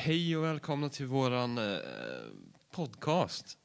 Hej och välkomna till våran podcast.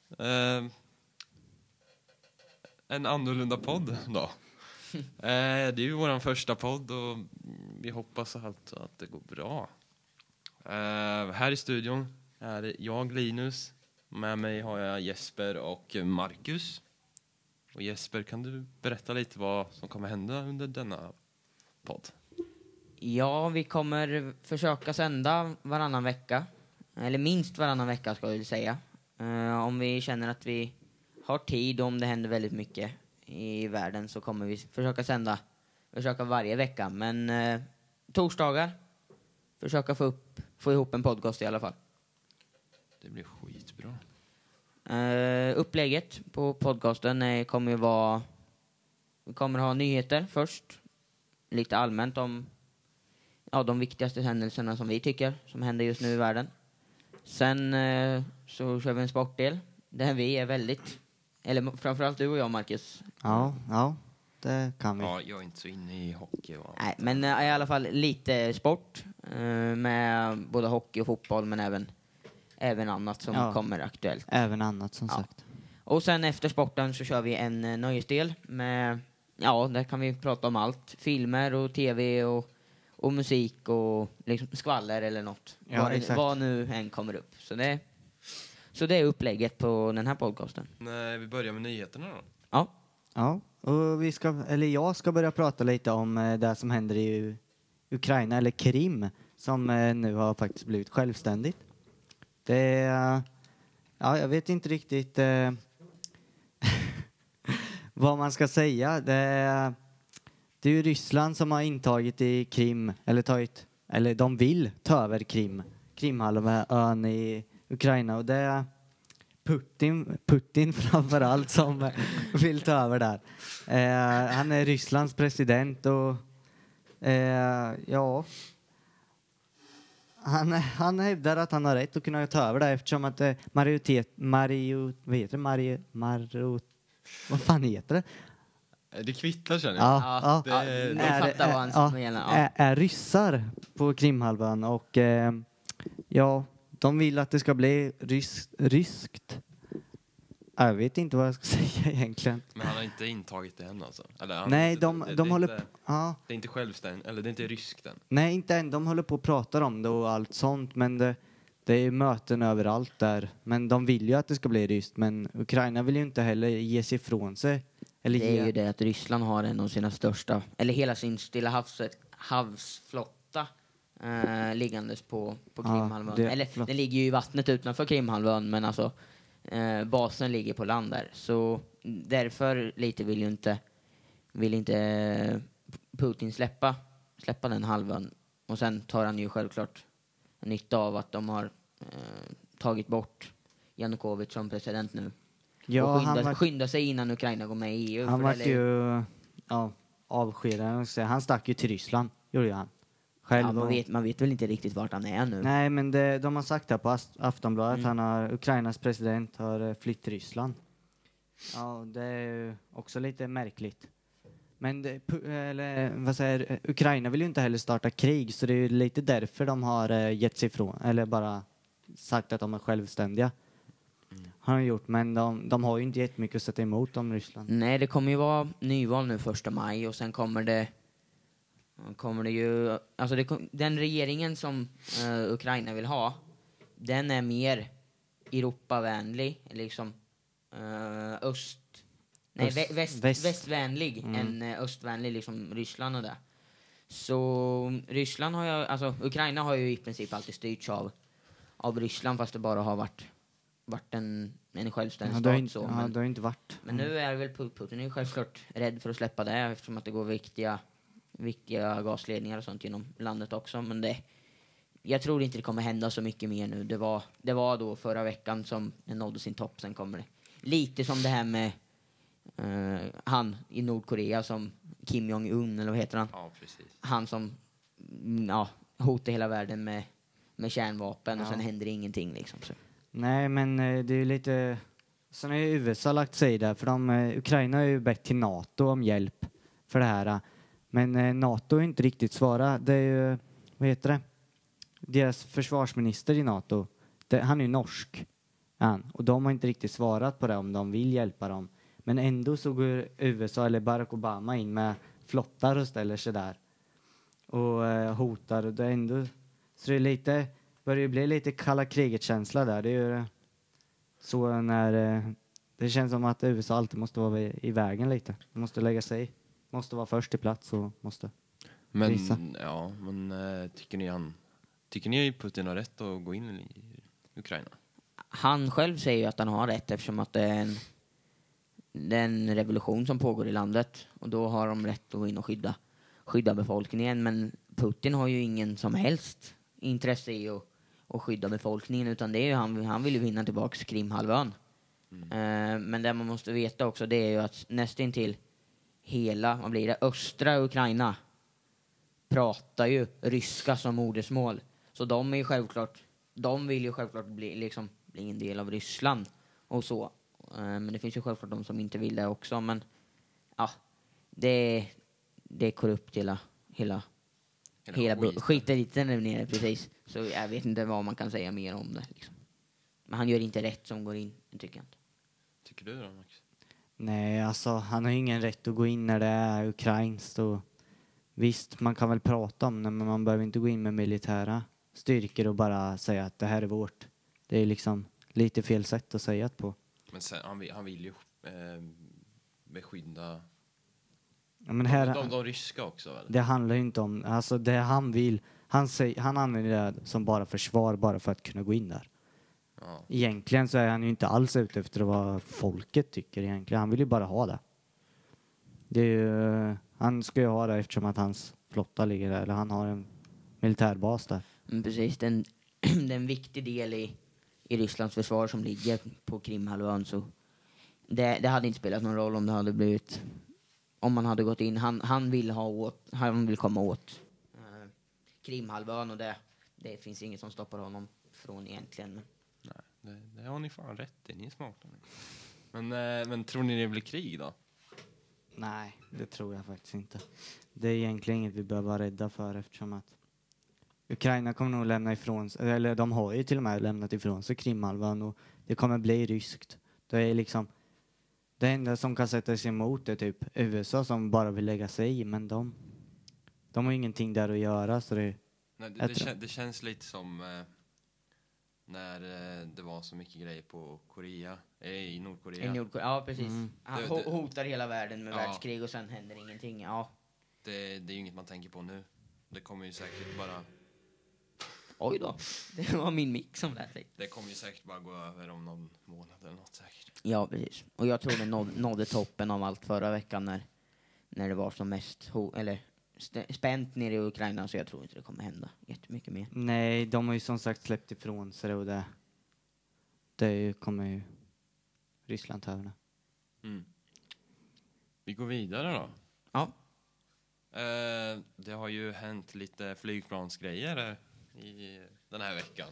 En annorlunda podd då. Det är ju våran första podd och vi hoppas att det går bra. Här i studion är jag, Linus. Med mig har jag Jesper och Marcus. Och Jesper, kan du berätta lite vad som kommer hända under denna podd? Ja, vi kommer försöka sända varannan vecka. Eller minst varannan vecka ska jag väl säga. Om vi känner att vi har tid och om det händer väldigt mycket i världen så kommer vi försöka varje vecka. Men torsdagar försöka få ihop en podcast i alla fall. Det blir skitbra. Upplägget på podcasten kommer ju vara... Vi kommer ha nyheter först. Lite allmänt om de viktigaste händelserna som vi tycker som händer just nu i världen. Sen så kör vi en sportdel där vi är väldigt, eller framförallt du och jag, Marcus. Ja, det kan vi. Ja, jag är inte så inne i hockey. Nej, men i alla fall lite sport med både hockey och fotboll, men även annat som kommer aktuellt. Även annat som sagt. Och sen efter sporten så kör vi en nöjesdel med, där kan vi prata om allt. Filmer och tv och musik och liksom skvaller eller något. Vad nu än kommer upp. Så det är upplägget på den här podcasten. Nej, vi börjar med nyheterna då. Ja, och jag ska börja prata lite om det som händer i Ukraina, eller Krim, som nu har faktiskt blivit självständigt. Jag vet inte riktigt vad man ska säga. Det är ju Ryssland som har intagit i Krim, eller de vill ta över Krimhalvön i Ukraina, och det är Putin framförallt som vill ta över där. Han är Rysslands president och han hävdar att han har rätt att kunna ta över det eftersom att vad fan heter det? Det kvittar, känner jag. Fattar vad han menar. Är ryssar på Krimhalvön och de vill att det ska bli ryskt. Jag vet inte vad jag ska säga egentligen. Men han har inte intagit det än alltså? Eller, nej, de håller på... Det är inte självständigt, eller det är inte ryskt än? Nej, inte än. De håller på att prata om det och allt sånt, men det är möten överallt där. Men de vill ju att det ska bli ryskt, men Ukraina vill ju inte heller ge sig ifrån sig. Det är ju det att Ryssland har en av sina största, eller hela sin Stilla havsflotta liggandes på Krimhalvön. Den ligger ju i vattnet utanför Krimhalvön, men alltså basen ligger på land där. Så därför lite vill inte Putin släppa den halvön. Och sen tar han ju självklart nytta av att de har tagit bort Janukovic som president nu. Ja, och skynda sig innan Ukraina går med i EU. Han var ju avskedad. Han stack ju till Ryssland, gjorde han. Själv man vet väl inte riktigt vart han är nu. Nej, men de har sagt det på Aftonbladet att Ukrainas president har flytt till Ryssland. Ja, det är ju också lite märkligt. Men Ukraina vill ju inte heller starta krig, så det är ju lite därför de har gett sig ifrån, eller bara sagt att de är självständiga. Har de gjort, men de har ju inte jättemycket att sätta emot om Ryssland. Nej, det kommer ju vara nyval nu 1 maj och sen kommer det ju, alltså den regeringen som Ukraina vill ha, den är Europavänlig, liksom västvänlig än östvänlig, liksom Ryssland och det. Så Ryssland har ju, alltså Ukraina har ju i princip alltid styrts av Ryssland, fast det bara har varit en självständig stat. Det har inte varit. Men nu är väl Putin är ju självklart rädd för att släppa det, eftersom att det går viktiga gasledningar och sånt genom landet också. Men jag tror inte det kommer hända så mycket mer nu. Det var då förra veckan som det nådde sin topp. Sen kommer det lite som det här med han i Nordkorea, som Kim Jong-un, eller vad heter han? Ja, precis. Han som hotar hela världen med kärnvapen och sen händer ingenting liksom. Så. Nej, men det är ju lite... Sen har ju USA lagt sig där, för Ukraina har ju bett till NATO om hjälp för det här. Men NATO är inte riktigt svara. Det är ju, vad heter det? deras försvarsminister i NATO, han är ju norsk. Och de har inte riktigt svarat på det om de vill hjälpa dem. Men ändå så går USA eller Barack Obama in med flottar och ställer sig där. Och hotar. Och det är ändå, så det är lite, börjar bli lite kalla kriget-känsla där. Det är ju så när det känns som att USA alltid måste vara i vägen lite. Måste lägga sig i. Måste vara först i plats och måste visa. Men tycker ni Putin har rätt att gå in i Ukraina? Han själv säger ju att han har rätt eftersom att det är en revolution som pågår i landet. Och då har de rätt att gå in och skydda befolkningen. Men Putin har ju ingen som helst intresse i att skydda befolkningen. Utan det är ju han vill ju vinna tillbaka Krimhalvön. Men det man måste veta också, det är ju att nästintill hela, östra Ukraina pratar ju ryska som modersmål. Så de vill ju självklart bli en del av Ryssland och så. Men det finns ju självklart de som inte vill det också. Men ja, det är korrupt hela skiten där nere, precis. Så jag vet inte vad man kan säga mer om det. Liksom. Men han gör inte rätt som går in, tycker jag inte. Tycker du då, Max? Nej, alltså han har ju ingen rätt att gå in när det är ukrainskt. Och visst, man kan väl prata om det, men man behöver inte gå in med militära styrkor och bara säga att det här är vårt. Det är liksom lite fel sätt att säga det på. Men sen, han vill ju beskydda men här, de ryska också, väl? Det handlar ju inte om, alltså det han vill, han använder det som bara försvar bara för att kunna gå in där. Ja. Egentligen så är han ju inte alls ute efter vad folket tycker egentligen. Han vill ju bara ha det. Det är ju, han ska ju ha det eftersom att hans flotta ligger där, eller han har en militärbas där. Precis, det är en viktig del i Rysslands försvar som ligger på Krimhalvön, så det hade inte spelat någon roll om det hade blivit, om man hade gått in. Han vill komma åt Krimhalvön, och det finns inget som stoppar honom från egentligen. Nej, det har ni fan rätt i, ni är smarta. Men tror ni det blir krig då? Nej, det tror jag faktiskt inte. Det är egentligen inget vi behöver vara rädda för, eftersom att Ukraina kommer nog lämna ifrån sig, eller de har ju till och med lämnat ifrån sig Krimhalvön, och det kommer bli ryskt. Det är liksom det enda som kan sätta sig emot är typ USA som bara vill lägga sig i, men de har ingenting där att göra, så det... Nej, det känns lite som när det var så mycket grejer på i Nordkorea. Ja, precis. Han hotar hela världen med världskrig och sen händer ingenting. Ja. Det är ju inget man tänker på nu. Det kommer ju säkert bara... Oj då, det var min mick som lät sig. Det kommer ju säkert bara gå över om någon månad eller något säkert. Ja, precis. Och jag tror det nådde toppen av allt förra veckan när det var som mest spänt nere i Ukraina, så jag tror inte det kommer hända jättemycket mer. Nej, de har ju som sagt släppt ifrån sig, och det kommer ju Ryssland ta över. Vi går vidare då. Ja. Det har ju hänt lite flygplansgrejer i den här veckan.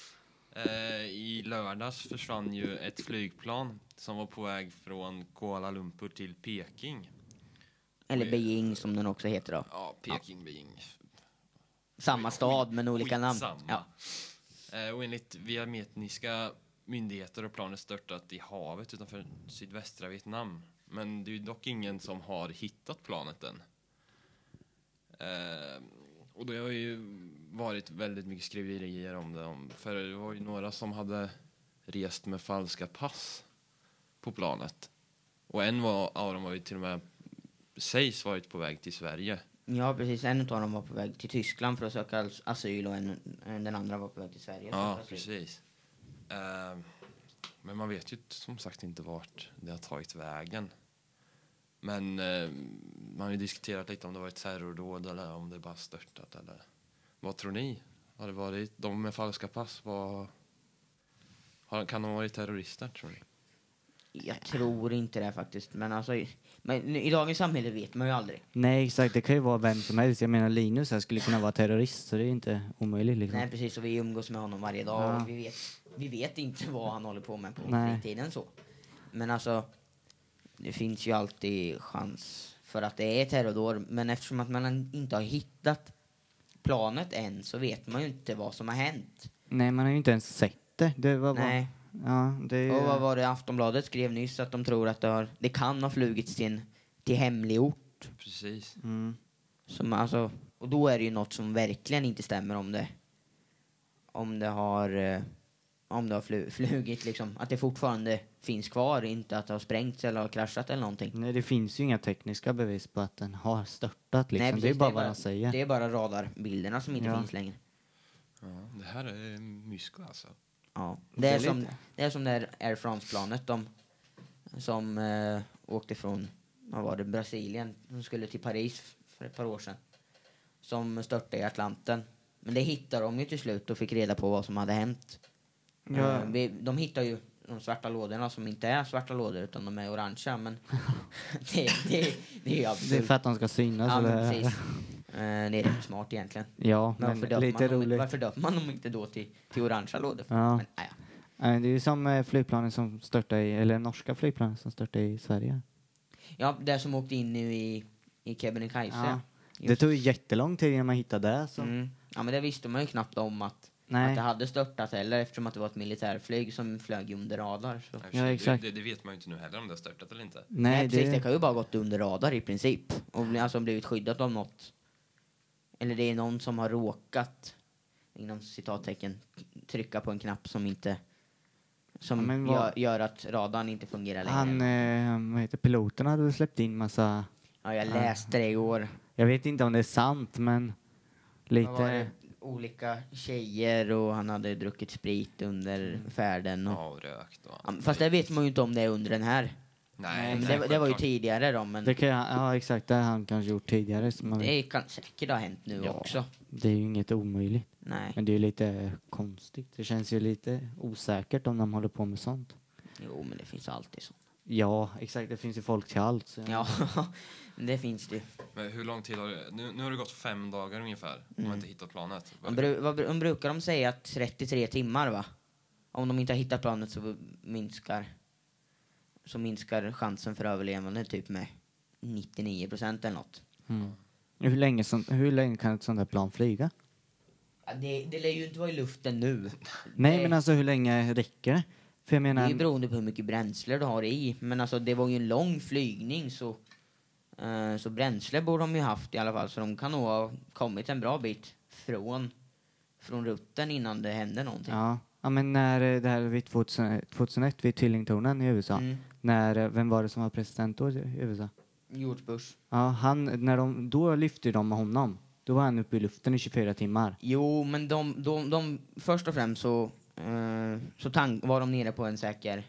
I lördags försvann ju ett flygplan som var på väg från Kuala Lumpur till Peking. Eller Beijing som den också heter då. Ja, Peking, Beijing. Samma stad men olika namn. Ja. Och enligt vietnamesiska myndigheter har planet störtat i havet utanför sydvästra Vietnam. Men det är ju dock ingen som har hittat planet än. Och det har ju varit väldigt mycket skriverier om det. För det var ju några som hade rest med falska pass på planet. Och en av dem var ju till och med sägs varit på väg till Sverige. Ja, precis. En av dem var på väg till Tyskland för att söka asyl, och den andra var på väg till Sverige. Ja, precis. Men man vet ju som sagt inte vart det har tagit vägen. Men man har ju diskuterat lite om det var ett terrordåd eller om det bara störtat. Eller vad tror ni? Har det varit de med falska pass? Kan de ha varit terrorister, tror ni? Jag tror inte det faktiskt. Men i dagens samhälle vet man ju aldrig. Nej, exakt. Det kan ju vara vem som helst. Jag menar, Linus här skulle kunna vara terrorist, så det är inte omöjligt. Liksom. Nej, precis. Och vi umgås med honom varje dag. Ja. Och vi vet inte vad han håller på med på fritiden så. Men alltså, det finns ju alltid chans för att det är terrordåd. Men eftersom att man inte har hittat planet än så vet man ju inte vad som har hänt. Nej, man har ju inte ens sett det. Det var bara... Nej. Ja, det... Och vad var det Aftonbladet skrev nyss? Att de tror att det kan ha flugits till hemlig ort. Precis. Mm. Som, alltså, och då är det ju något som verkligen inte stämmer om det har flugit liksom. Att det fortfarande finns kvar, inte att det har sprängts eller har kraschat eller någonting. Nej, det finns ju inga tekniska bevis på att den har störtat liksom. Nej, precis, det är bara vad de säger. Det är bara radarbilderna som inte finns längre. Ja, det här är mysko alltså. Ja. Det är som det här Air France-planet som åkte från, vad var det, Brasilien. De skulle till Paris för ett par år sedan. Som störtade i Atlanten. Men det hittade de ju till slut och fick reda på vad som hade hänt. Ja. De hittar ju de svarta lådorna som inte är svarta lådor utan de är orangea. Men det är ju absurt. Det är för att de ska synas. Ja, eller? men precis. Det är rätt smart egentligen. Ja, Men men varför döper man dem inte då till orangea lådor? Ja. Men, ja. Det är ju som flygplanen som störtade eller norska flygplanen som störtade i Sverige. Ja, det som åkte in nu i Kebnekaise. Ja. Det tog ju jättelång tid innan man hittade det. Så. Ja, men det visste man ju knappt om att det hade störtat heller eftersom att det var ett militärflyg som flög under radar. Så. Ja, exakt. Det vet man ju inte nu heller om det har störtat eller inte. Nej, precis. Det kan ju bara gått under radar i princip. Och alltså blivit skyddat av något. Eller det är någon som har råkat, inom citattecken, trycka på en knapp som inte... Som gör att radarn inte fungerar längre. Vad heter piloten hade släppt in massa... Ja, jag läste det igår. Jag vet inte om det är sant, men lite... Olika tjejer och han hade druckit sprit under färden. Och rökt. fast det vet man ju inte om det är under den här. Nej, det var ju tidigare då. Men det kan ja, exakt. Det har han kanske gjort tidigare. Det kan säkert ha hänt nu också. Det är ju inget omöjligt. Nej. Men det är ju lite konstigt. Det känns ju lite osäkert om de håller på med sånt. Jo, men det finns alltid sånt. Ja, exakt. Det finns ju folk till allt. Så. Ja, det finns det. Men hur lång tid har det... Nu har det gått 5 dagar ungefär. De har inte hittat planet. De brukar de säga att 33 timmar, va? Om de inte har hittat planet så minskar chansen för överlevande typ med 99% eller något. Hur länge kan ett sånt här plan flyga? Ja, det lär ju inte vara i luften nu. Nej, men alltså hur länge räcker det? För jag menar... Det är ju beroende på hur mycket bränsle du har i. Men alltså det var ju en lång flygning så bränsle borde de ju haft i alla fall. Så de kan nog ha kommit en bra bit från rutten innan det hände någonting. Ja, men när det här vid 2001 vid Tvillingtornen i USA. Vem var det som var president då i USA? George Bush. Ja, då lyfte de med honom. Då var han uppe i luften i 24 timmar. Jo, men de först och främst så var de nere på en säker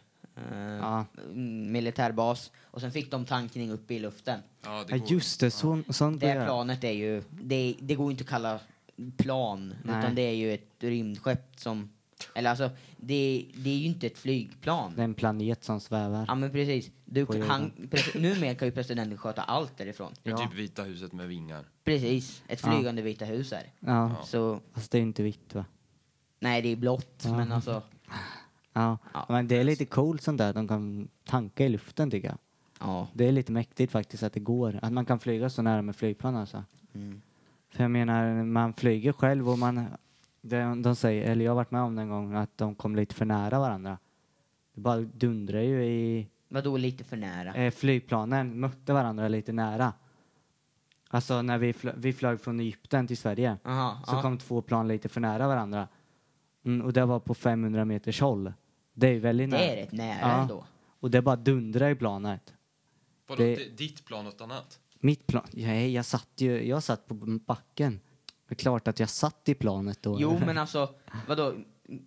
militärbas. Och sen fick de tankning upp i luften. Ja, just det. Sånt det planet är ju... Det går inte att kalla plan. Nej. Utan det är ju ett rymdskepp som... Eller alltså, det är ju inte ett flygplan. Det är en planet som svävar. Ja, men precis. Numera kan ju presidenten sköta allt därifrån. Ja. Typ Vita huset med vingar. Precis. Ett flygande Vita hus här. Ja. Så, fast det är inte vitt, va? nej, det är blått. Men alltså... Ja, men det är lite coolt sånt där. De kan tanka i luften, tycker jag. Ja. Det är lite mäktigt faktiskt att det går. Att man kan flyga så nära med flygplan, alltså. För jag menar, man flyger själv och de säger, eller jag har varit med om den gången, att de kom lite för nära varandra. Det bara dundrar ju i... Vadå lite för nära? Flygplanen mötte varandra lite nära. Alltså när vi flög från Egypten till Sverige. Så kom 2 plan lite för nära varandra. Och det var på 500 meters håll. Det är väldigt nära. Det är rätt nära ändå. Och det bara dundrar i planet. Vadå, ditt plan något annat? Mitt plan? Nej, jag satt på backen. Det är klart att jag satt i planet då. Jo, men alltså, vadå?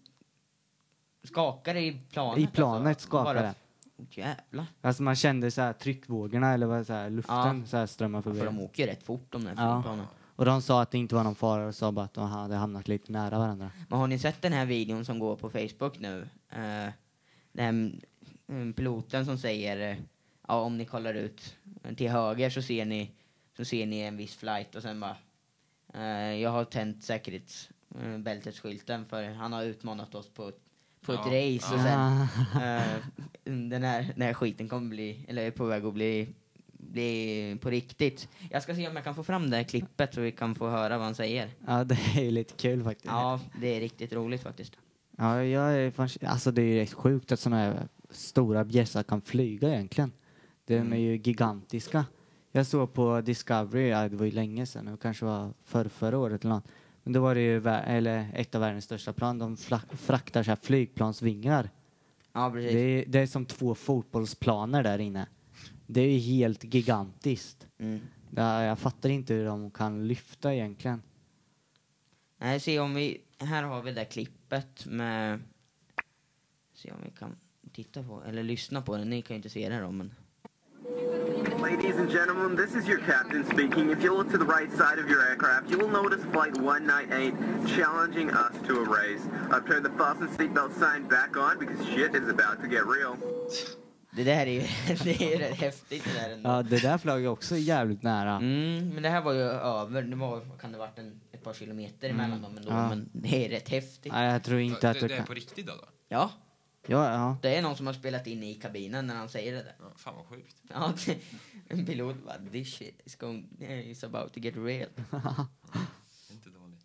Skakar det i planet? I planet alltså, skakar det. Jävlar. Alltså man kände så här tryckvågorna eller vad så här, luften så här strömmar förbi. För de åker ju rätt fort de där flygplanen. Och de sa att det inte var någon fara och sa bara att de hade hamnat lite nära varandra. Men har ni sett den här videon som går på Facebook nu? Den piloten som säger om ni kollar ut till höger så ser ni en viss flight och sen bara jag har tänt säkerhetsbältesskylten för han har utmanat oss på ett race och sen den här skiten kommer bli, eller är på väg att bli bli på riktigt. Jag ska se om jag kan få fram det här klippet så vi kan få höra vad han säger. Ja, det är ju lite kul faktiskt. Ja, det är riktigt roligt faktiskt. Ja, alltså det är ju rätt sjukt att såna här stora bjässar kan flyga egentligen. De är ju gigantiska. Jag såg på Discovery, det var ju länge sedan, det kanske var förra året eller något. Men då var det ju ett av världens största plan. De fraktar så här flygplansvingar. Ja, precis. Det är som 2 fotbollsplaner där inne. Det är ju helt gigantiskt. Jag fattar inte hur de kan lyfta egentligen. Nej, se om vi... Här har vi det där klippet med... Se om vi kan titta på... Eller lyssna på det. Ni kan ju inte se det då, men... Ladies and gentlemen, this is your captain speaking. If you look to the right side of your aircraft, you will notice Flight 198 challenging us to a race. I've turned the fasten seatbelt sign back on because shit is about to get real. Det där är ju det är rätt häftigt det där ändå. Ja, det där flög också jävligt nära. Men det här var ju över, det var, kan det ha varit ett par kilometer emellan dem ändå, men det är rätt häftigt. Nej, jag tror inte att det är på riktigt då? Ja. Ja. Det är någon som har spelat in i kabinen när han säger det där. Ja, fan vad sjukt. Ja, en pilot bara, this shit is about to get real. Inte dåligt.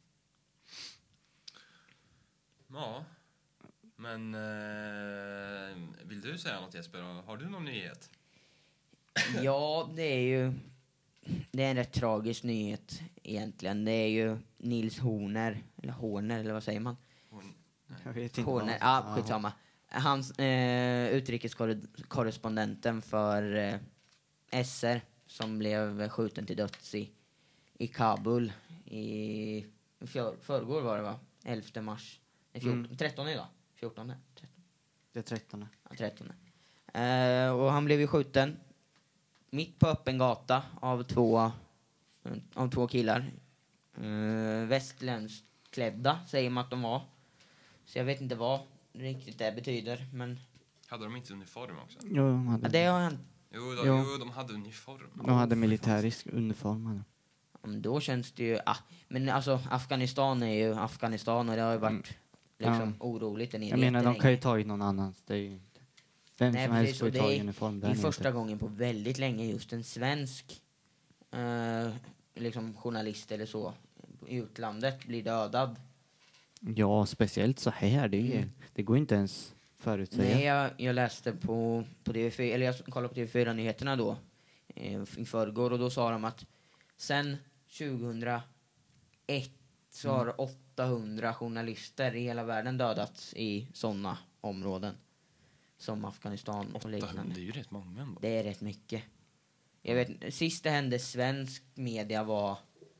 Ja. Men vill du säga något, Jesper? Har du någon nyhet? Ja, det är en rätt tragisk nyhet egentligen. Det är ju Nils Horner eller vad säger man? Jag vet inte. Horner, ja, skitsamma. Hans utrikeskorrespondenten för SR som blev skjuten till döds i Kabul i förrgår var det, va? 11 mars. 13 idag. 14. 13. Det är 13. Ja, 13. Och han blev ju skjuten mitt på öppen gata av två killar. Västländskt klädda säger man att de var. Så jag vet inte vad riktigt det betyder, men... Hade de inte uniform också? Jo, de hade. Ja, det har han. Jo, de hade uniform. De hade militärisk uniform. Då känns det ju... men alltså, Afghanistan är ju Afghanistan och det har ju varit liksom oroligt. Jag menar, de kan ju ta in någon annans. Det är ju inte... Vem som helst får ju ta uniform. Det är första gången på väldigt länge just en svensk liksom journalist eller så i utlandet blir dödad. Ja, speciellt så här. Det går inte ens förutsäga. Nej, jag läste på TV4, eller jag kollade på TV4-nyheterna då i förrgår, och då sa de att sen 2001 så har 800 journalister i hela världen dödats i sådana områden som Afghanistan och liknande. Det är ju rätt många ändå. Det är rätt mycket. Jag vet, sist det hände svensk media var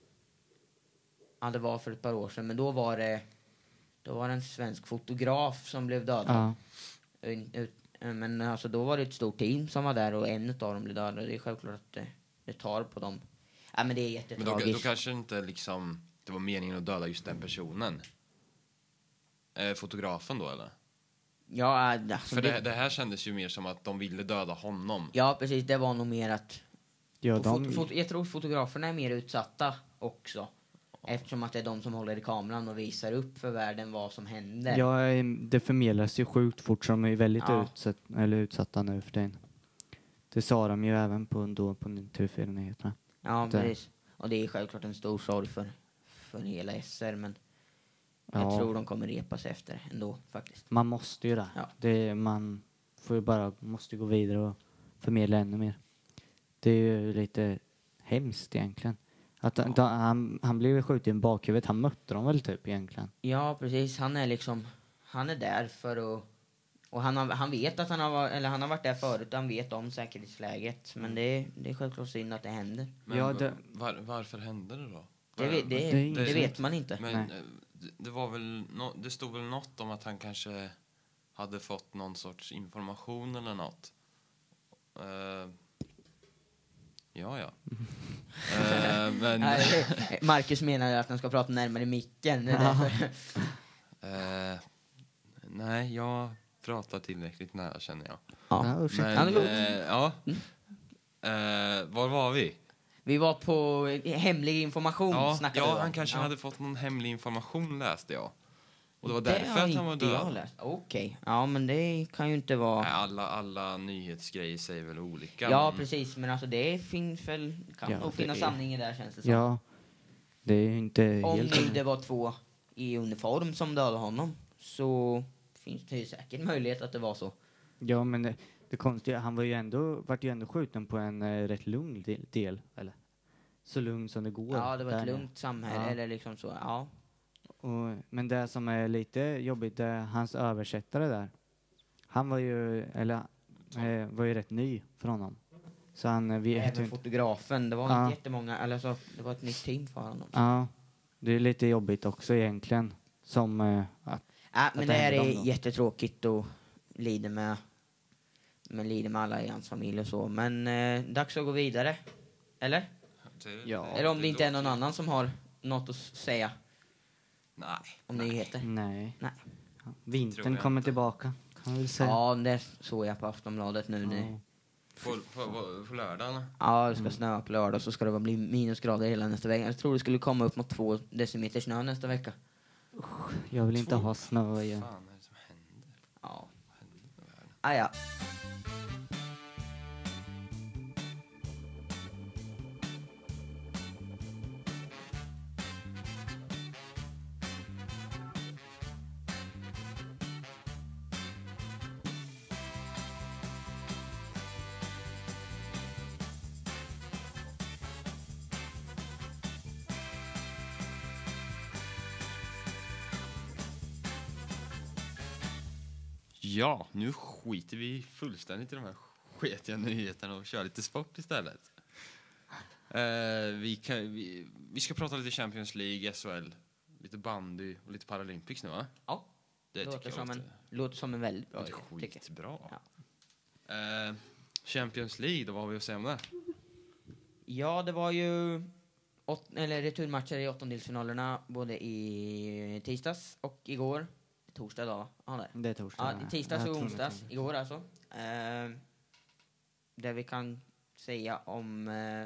för ett par år sedan, men då var det en svensk fotograf som blev dödad. Ja. Men alltså då var det ett stort team som var där och en av dem blev dödad. Det är självklart att det tar på dem. Ja, men det är jättetragiskt. Men då kanske inte liksom det var meningen att döda just den personen. Fotografen då, eller? Ja, alltså för det här kändes ju mer som att de ville döda honom. Ja, precis. Det var nog mer att... Ja, jag tror fotograferna är mer utsatta också. Eftersom att det är de som håller i kameran och visar upp för världen vad som händer. Ja, det förmedlas ju sjukt fort, så de är ju väldigt utsatta nu för det. Det sa de ju även på TV4-nyheterna. Ja, precis. Och det är självklart en stor sorg för hela SR, men jag tror de kommer repa sig efter ändå, faktiskt. Man måste ju det. Ja. Man får ju måste gå vidare och förmedla ännu mer. Det är ju lite hemskt egentligen. Att han blev skjuten i bakhuvudet. Han mötte dem väl typ egentligen. Ja, precis. Han är där för att... Och han vet att han har varit där förut. Han vet om säkerhetsläget. Men det är självklart synd att det händer. Men varför hände det då? Det vet man inte. Men det var väl det stod väl något om att han kanske hade fått någon sorts information eller något. Ja. Men Marcus menar att han ska prata närmare micken. Nej, jag pratar tillräckligt nära, känner jag. Ja, var var vi? Vi var på hemlig information. Han kanske hade fått någon hemlig information, läste jag. Och det var därför att han var död. Okej. Ja, men det kan ju inte vara... Nej, alla nyhetsgrejer säger väl olika. Ja, men... precis. Men alltså det finns väl... Kan nog finnas sanning i där, känns det som. Ja, det är ju inte om helt... nu det var 2 i uniform som dödade honom, så finns det ju säkert möjlighet att det var så. Ja, men det konstiga, han vart ju ändå skjuten på en rätt lugn del, eller? Så lugn som det går. Ja, det var ett lugnt samhälle, eller liksom så, ja. Men det som är lite jobbigt är hans översättare där. Han var ju, var ju rätt ny för honom. Så han vet även fotografen, det var inte jättemånga, eller så, det var ett nytt team för honom. Ja, det är lite jobbigt också egentligen. Som men det här är jättetråkigt och lider med alla i hans familj och så. Men dags att gå vidare. Eller? Ja. Eller om det inte är någon annan som har något att säga. Nej. Om nyheter. Nej. Ja, vintern kommer tillbaka, kan vi säga. Ja, det såg jag på Aftonbladet nu. På lördagen? Ja, det ska snöa på lördag, så ska det bli minusgrader hela nästa vecka. Jag tror det skulle komma upp mot 2 decimeter snö nästa vecka. Jag vill inte ha snö. Vad fan är det som händer? Ja. Vad händer med världen? Ja. Ja, nu skiter vi fullständigt i de här sketiga nyheterna och kör lite sport istället. Vi ska prata lite Champions League, SHL, lite bandy och lite Paralympics nu, va? Ja. Det Låter som en väldigt bra idé. Skitbra. Ja. Champions League, då, vad har vi att säga om det? Ja, det var ju returmatcher i åttondelsfinalerna både i tisdags och igår. Torsdag då? Ja, det är torsdag. Ja, tisdags och onsdags. Igår alltså. Det vi kan säga om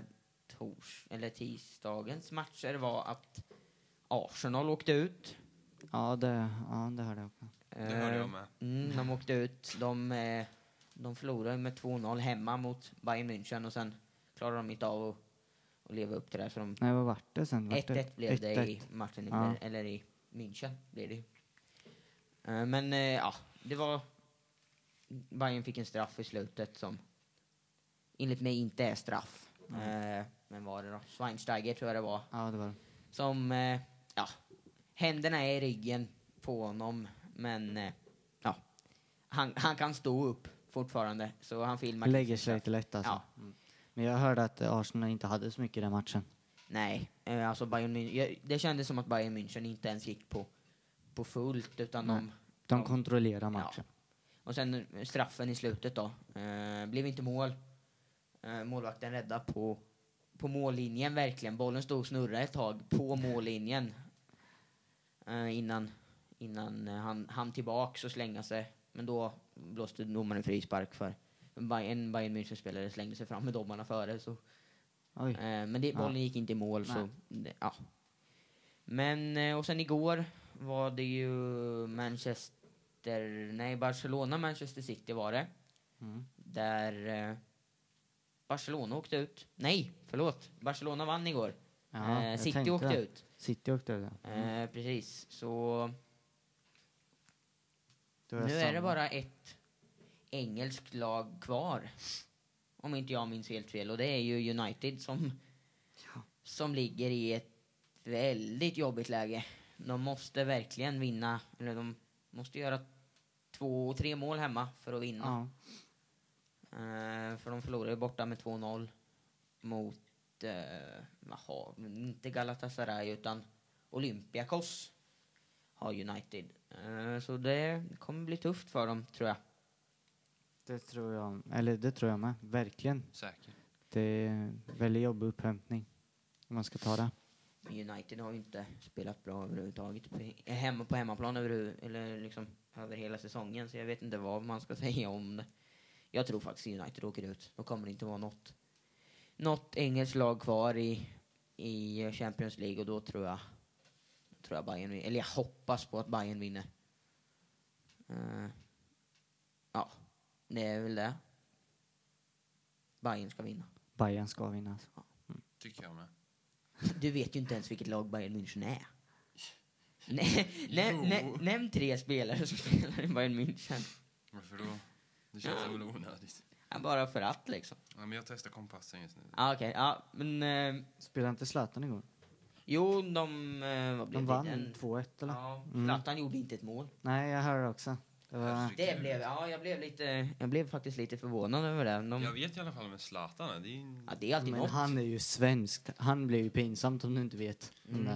tisdagens matcher var att Arsenal åkte ut. Ja, det hörde jag också. Det hörde jag med. De åkte ut. De förlorade med 2-0 hemma mot Bayern München och sen klarade de inte av att leva upp till det. Nej, vad var det sen? 1-1 blev det i matchen, eller i München blev det ju. Men det var... Bayern fick en straff i slutet som enligt mig inte är straff. Men var det då? Schweinsteiger tror jag det var. Ja, det var det. Som, händerna är i ryggen på honom. Men, han kan stå upp fortfarande. Så han filmar. Lägger sig lite lätt alltså. Ja. Men jag hörde att Arsenal inte hade så mycket i den matchen. Nej, alltså Bayern München, det kändes som att Bayern München inte ens gick på fullt, utan de kontrollerar matchen. Ja. Och sen straffen i slutet då. Blev inte mål. Målvakten rädda på mållinjen verkligen. Bollen stod och snurrade ett tag på mållinjen. Innan han tillbaks och slänga sig. Men då blåste domaren frispark för en Bayern München-spelare slängde sig fram med domarna före. Så. Men bollen gick inte i mål. Så, Men, och sen igår var det ju Barcelona-Manchester City var det. Där Barcelona åkte ut. Nej, förlåt. Barcelona vann igår. City åkte ut. City åkte ut, precis. Så nu är det bara ett engelskt lag kvar. Om inte jag minns helt fel. Och det är ju United som ligger i ett väldigt jobbigt läge. De måste verkligen vinna. Eller de måste göra 2-3 mål hemma för att vinna. För de förlorade borta med 2-0 mot inte Galatasaray utan Olympiakos har United. Så det kommer bli tufft för dem, tror jag. Det tror jag med. Verkligen. Säkert. Det är väldigt jobbig upphämtning om man ska ta det. United har ju inte spelat bra överhuvudtaget på hemmaplan eller liksom över hela säsongen, så jag vet inte vad man ska säga om det. Jag tror faktiskt United åker ut. Då kommer det inte vara något engelskt lag kvar i Champions League, och då tror tror jag Bayern vinner. Eller jag hoppas på att Bayern vinner. Ja, det är väl det. Bayern ska vinna. Bayern ska vinna. Alltså. Tycker jag med. Du vet ju inte ens vilket lag Bayern München är. Nämn 3 spelare som spelar i Bayern München. Varför då? Det känns väl onödigt. Ja, bara för att liksom. Ja, men jag testar kompassen just nu. Okej. Ja, men... Spelade inte Zlatan igår? Jo, vad blev De det? vann 2-1 eller? Ja, Zlatan gjorde inte ett mål. Nej, jag hörde också. Det var... Det blev... Ja, jag blev faktiskt lite förvånad över det. Jag vet i alla fall med Zlatan. Det är ju... Ja, det är alltid Men något. han är ju svensk. Han blir ju pinsamt om du inte vet.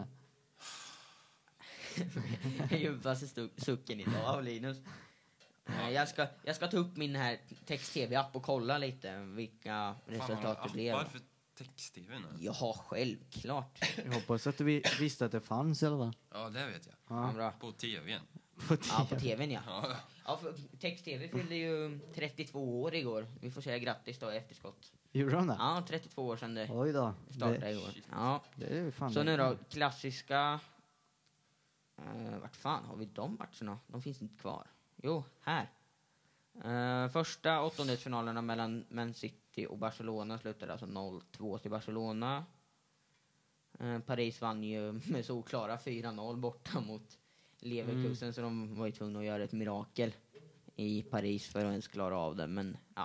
Djupaste sucken idag av Linus. Jag ska ta upp min här text-tv-app och kolla lite vilka resultat det blev. Varför text-tv nu? Jaha, självklart. Jag hoppas att du visste att det fanns eller vad? Ja, det vet jag. Ja, bra. På tvn. Ja, på tvn, ja. Ja. Ja, för text-tv fyllde ju 32 år igår. Vi får säga grattis då i efterskott. Gjorde de det? Ja, 32 år sedan det Oj då. startade igår. Ja. Det är ju fan Så nu då, klassiska... vart fan har vi de matcherna? De finns inte kvar. Jo, här. Första åttondelsfinalerna mellan Man City och Barcelona slutade alltså 0-2 till Barcelona. Paris vann ju med så klara 4-0 borta mot Leverkusen, så de var ju tvungna att göra ett mirakel i Paris för att ens klara av det. Men ja,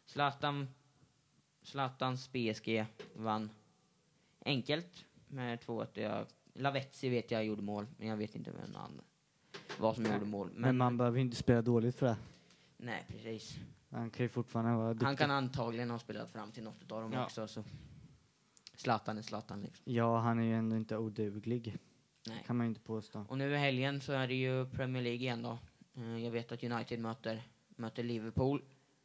Zlatans PSG vann enkelt med 2-1. Lavezzi vet jag gjorde mål, men jag vet inte vad som gjorde mål. Men man behöver inte spela dåligt för det. Nej, precis. Han kan ju fortfarande vara duktig. Han kan antagligen ha spelat fram till något av dem också. Så. Zlatan är Zlatan liksom. Ja, han är ju ändå inte oduglig. Nej. Kan man ju inte påstå. Och nu i helgen så är det ju Premier League igen då. Jag vet att United möter Liverpool.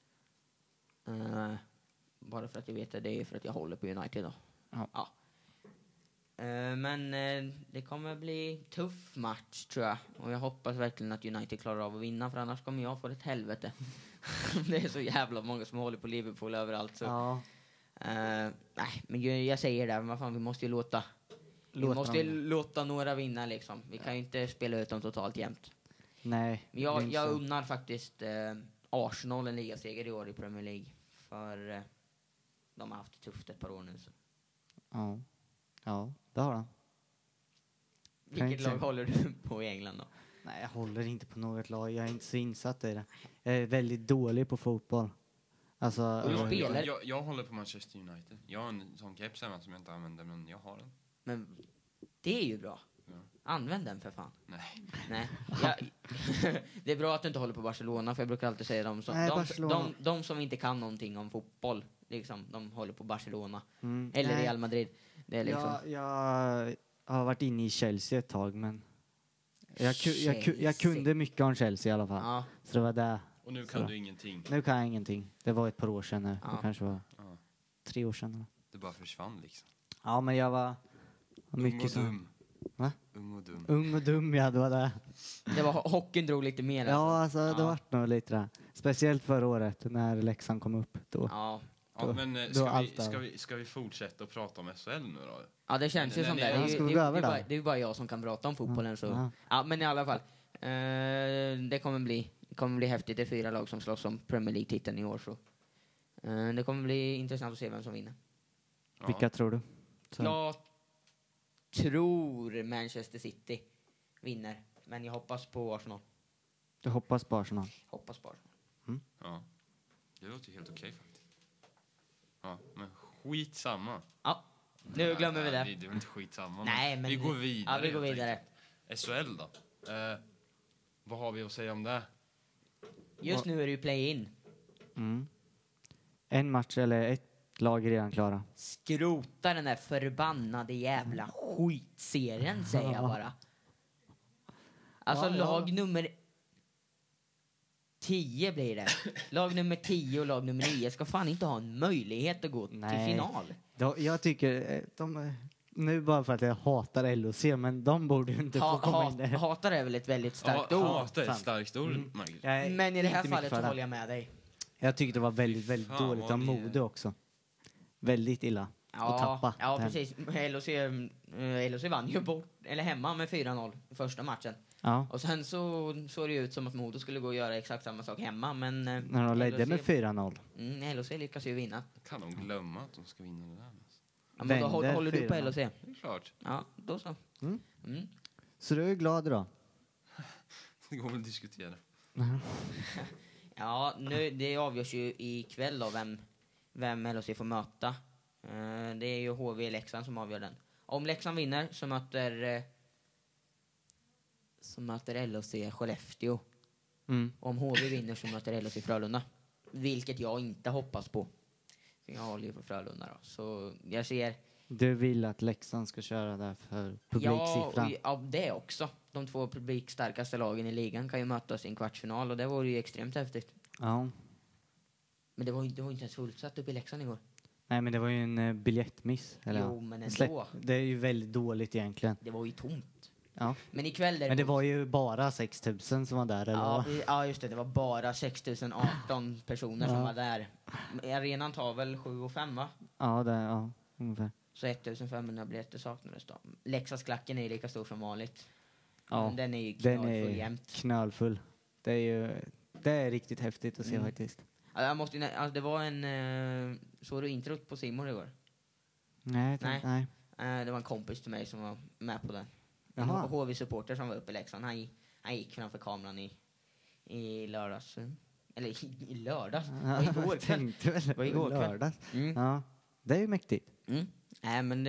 Bara för att jag vet det är för att jag håller på United då. Ja. Men det kommer bli tuff match tror jag. Och jag hoppas verkligen att United klarar av att vinna, för annars kommer jag få ett helvete. Det är så jävla många som håller på Liverpool överallt. Så. Ja. Nej, men jag säger det. Men fan, vi måste ju låta några vinna liksom. Vi kan ju inte spela ut dem totalt jämt. Nej. Men jag unnar faktiskt Arsenal en ligaseger i år i Premier League. För de har haft det tufft ett par år nu. Så. Ja, det har han. Vilket lag håller du på i England då? Nej, jag håller inte på något lag. Jag är inte så insatt i det. Jag är väldigt dålig på fotboll. Alltså, jag håller på Manchester United. Jag har en sån keps hemma som jag inte använder, men jag har den. Men det är ju bra. Ja. Använd den för fan. Nej. Det är bra att du inte håller på Barcelona, för jag brukar alltid säga de som inte kan någonting om fotboll, liksom, de håller på Barcelona. Eller Real Madrid. Det är liksom... Jag har varit inne i Chelsea ett tag, men jag kunde mycket om Chelsea i alla fall. Ja. Så det var där. Och nu kan du ingenting. Nu kan jag ingenting. Det var ett par år sedan nu. Det kanske var 3 år sedan. Eller? Det bara försvann liksom. Ja, men jag var mycket ung och så. dum. Va? Ung och dum, ja, det var det. Det var hockeyn drog lite mer. Ja, alltså det var nog lite där. Speciellt förra året när Leksand kom upp. Då. Ja. Ja, men ska vi fortsätta att prata om SHL nu då? Ja, det känns ju som det. Det är ju bara jag som kan prata om fotbollen. Så. Ja, men i alla fall. Det kommer bli häftigt. Det är 4 lag som slåss om Premier League-titeln i år. Så. Det kommer bli intressant att se vem som vinner. Ja. Vilka tror du? Jag tror Manchester City vinner. Men jag hoppas på Arsenal. Du hoppas på Arsenal? Hoppas på Arsenal. Ja. Det låter helt okej faktiskt. Ja, men skitsamma. Ja, nu glömmer vi det. Det är väl inte skitsamma. Nej, men vi går vidare. Ja, vi går vidare. SHL då? Vad har vi att säga om det? Just nu är det ju play-in. En match eller ett lag är redan klara. Skrota den där förbannade jävla skitserien, säger jag bara. Alltså lag nummer 10 blir det. Lag nummer 10 och lag nummer 9 ska fan inte ha en möjlighet att gå till final. Jag tycker nu bara för att jag hatar LOC, men de borde ju inte få komma in där. Hatar är väl ett väldigt starkt ord. Hatar är ett starkt ord. Men i det här fallet så håller jag med dig. Jag tyckte det var väldigt, väldigt dåligt av Mode också. Väldigt illa. att tappa. Ja, precis. LHC vann ju hemma med 4-0 i första matchen. Ja. Och sen så såg det ut som att Modo skulle gå och göra exakt samma sak hemma, men När de ledde med 4-0. LHC lyckas ju vinna. Kan de glömma att de ska vinna det där? Ja, men då Vänder håller du på 4-0. LHC? Det är klart. Ja, då så. Så du är glad då? Det går väl att diskutera. Ja, det avgörs ju ikväll då vem LHC får möta. Det är ju HV Leksand som avgör den. Om Leksand vinner så möter LHC Skellefteå. Om HV vinner så möter LHC Frölunda. Vilket jag inte hoppas på. För jag håller ju på Frölunda då. Så jag ser... Du vill att Leksand ska köra där för publiksiffran? Ja, det också. De 2 publikstarkaste lagen i ligan kan ju mötas i en kvartsfinal och det vore ju extremt häftigt. Ja. Men det var inte ens fullsatt upp i Leksand igår. Nej, men det var ju en biljettmiss. Eller? Jo, men ändå. Det är ju väldigt dåligt egentligen. Det var ju tomt. Ja. Men ikväll Men det var ju bara 6 000 som var där, eller vad? Ja, just det. Det var bara 6 018 personer som var där. Arenan tar väl 7,5 va? Ja, ungefär. Så 1500 biljetter saknades då. Leksandsklacken är lika stor som vanligt. Ja, Men den är ju knallfull jämt. Knallfull. Det är riktigt häftigt att se faktiskt. Ja, det var såg du introt på C More igår? Nej. Det var en kompis till mig som var med på den. En Jaha. HV-supporter som var uppe i Leksand. Han gick framför kameran i lördags. Eller i lördags? Det var igår kväll. Det var igår kväll. Lördags. Ja, det är ju mäktigt. Nej, men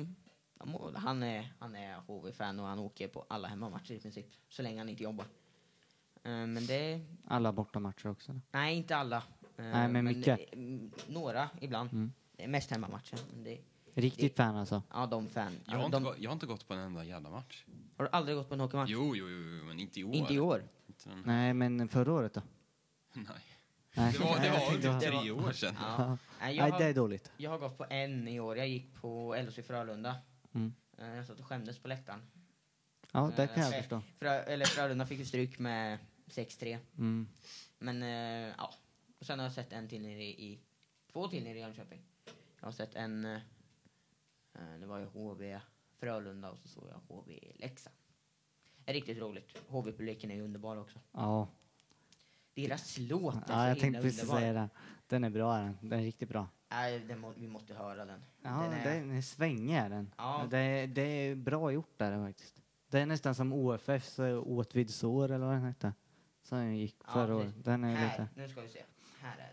han är HV-fan och han åker på alla hemmamatcher i princip. Så länge han inte jobbar. Men det... Alla bortamatcher också då? Nej, inte alla. Nej, men mycket. Några ibland. Det är mest hemmamatcher. Men Riktigt fan alltså? Ja, de fan. Jag har inte gått på en enda jävla match. Har du aldrig gått på en hockeymatch? Jo, men inte i år. Inte i år? Nej, men förra året då? Nej. Nej. Det var typ 3 år sedan. Ja. Nej, det är dåligt. Jag har gått på en i år. Jag gick på LHC Frölunda. Jag satt och skämdes på läktaren. Ja, det kan jag förstå. Frölunda fick ju stryk med 6-3. Men ja. Och sen har jag sett två till nere i Jönköping. Jag har sett det var ju HV Frölunda och så såg jag HV Leksand. Det är riktigt roligt. HV-publiken är ju underbar också. Ja. Deras låt är Ja, jag så tänkte precis underbar. säga det. Den är bra, den är riktigt bra. Nej, vi måste höra den. Ja, den är svängig är den. Ja. Det är bra gjort där faktiskt. Det är nästan som OFFs Åtvidsår eller vad den hette. Så den gick förra året. Den är lite... Nu ska vi se. Här är den.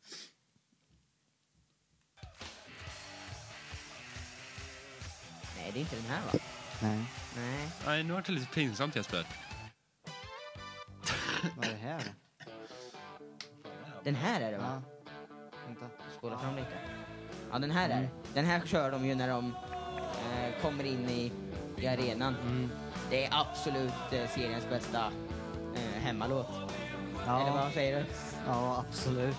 Nej, det är inte den här va? Nej. Nej, nu har det lite pinsamt Jesper. Vad är det här då? Den här är det va? Vänta. Skåla fram lite. Ja, den här är det. Den här kör de ju när de kommer in i arenan. Det är absolut seriens bästa hemmalåt. Ja. Eller vad säger du? Ja, absolut.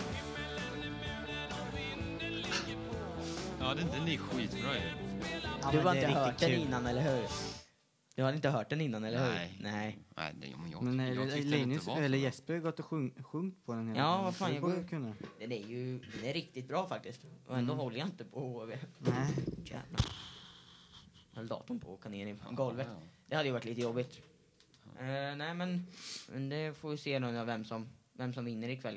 Ja, den är skitbra ju. Ja, Du men har det inte är hört riktigt den kul. innan, eller hur? Du har inte hört den innan, eller hur? Nej. Nej. Men jag tyckte Linus inte var eller så. Jesper har gått och sjungit på den hela Ja, tiden. vad fan, Så jag det borde går- kunna. Den är riktigt bra faktiskt. Och ändå håller jag inte på HV. Nej. Jävlar. Höll datorn på att åka ner i golvet. Det hade ju varit lite jobbigt. Nej, men det får vi se nu vem som vinner ikväll.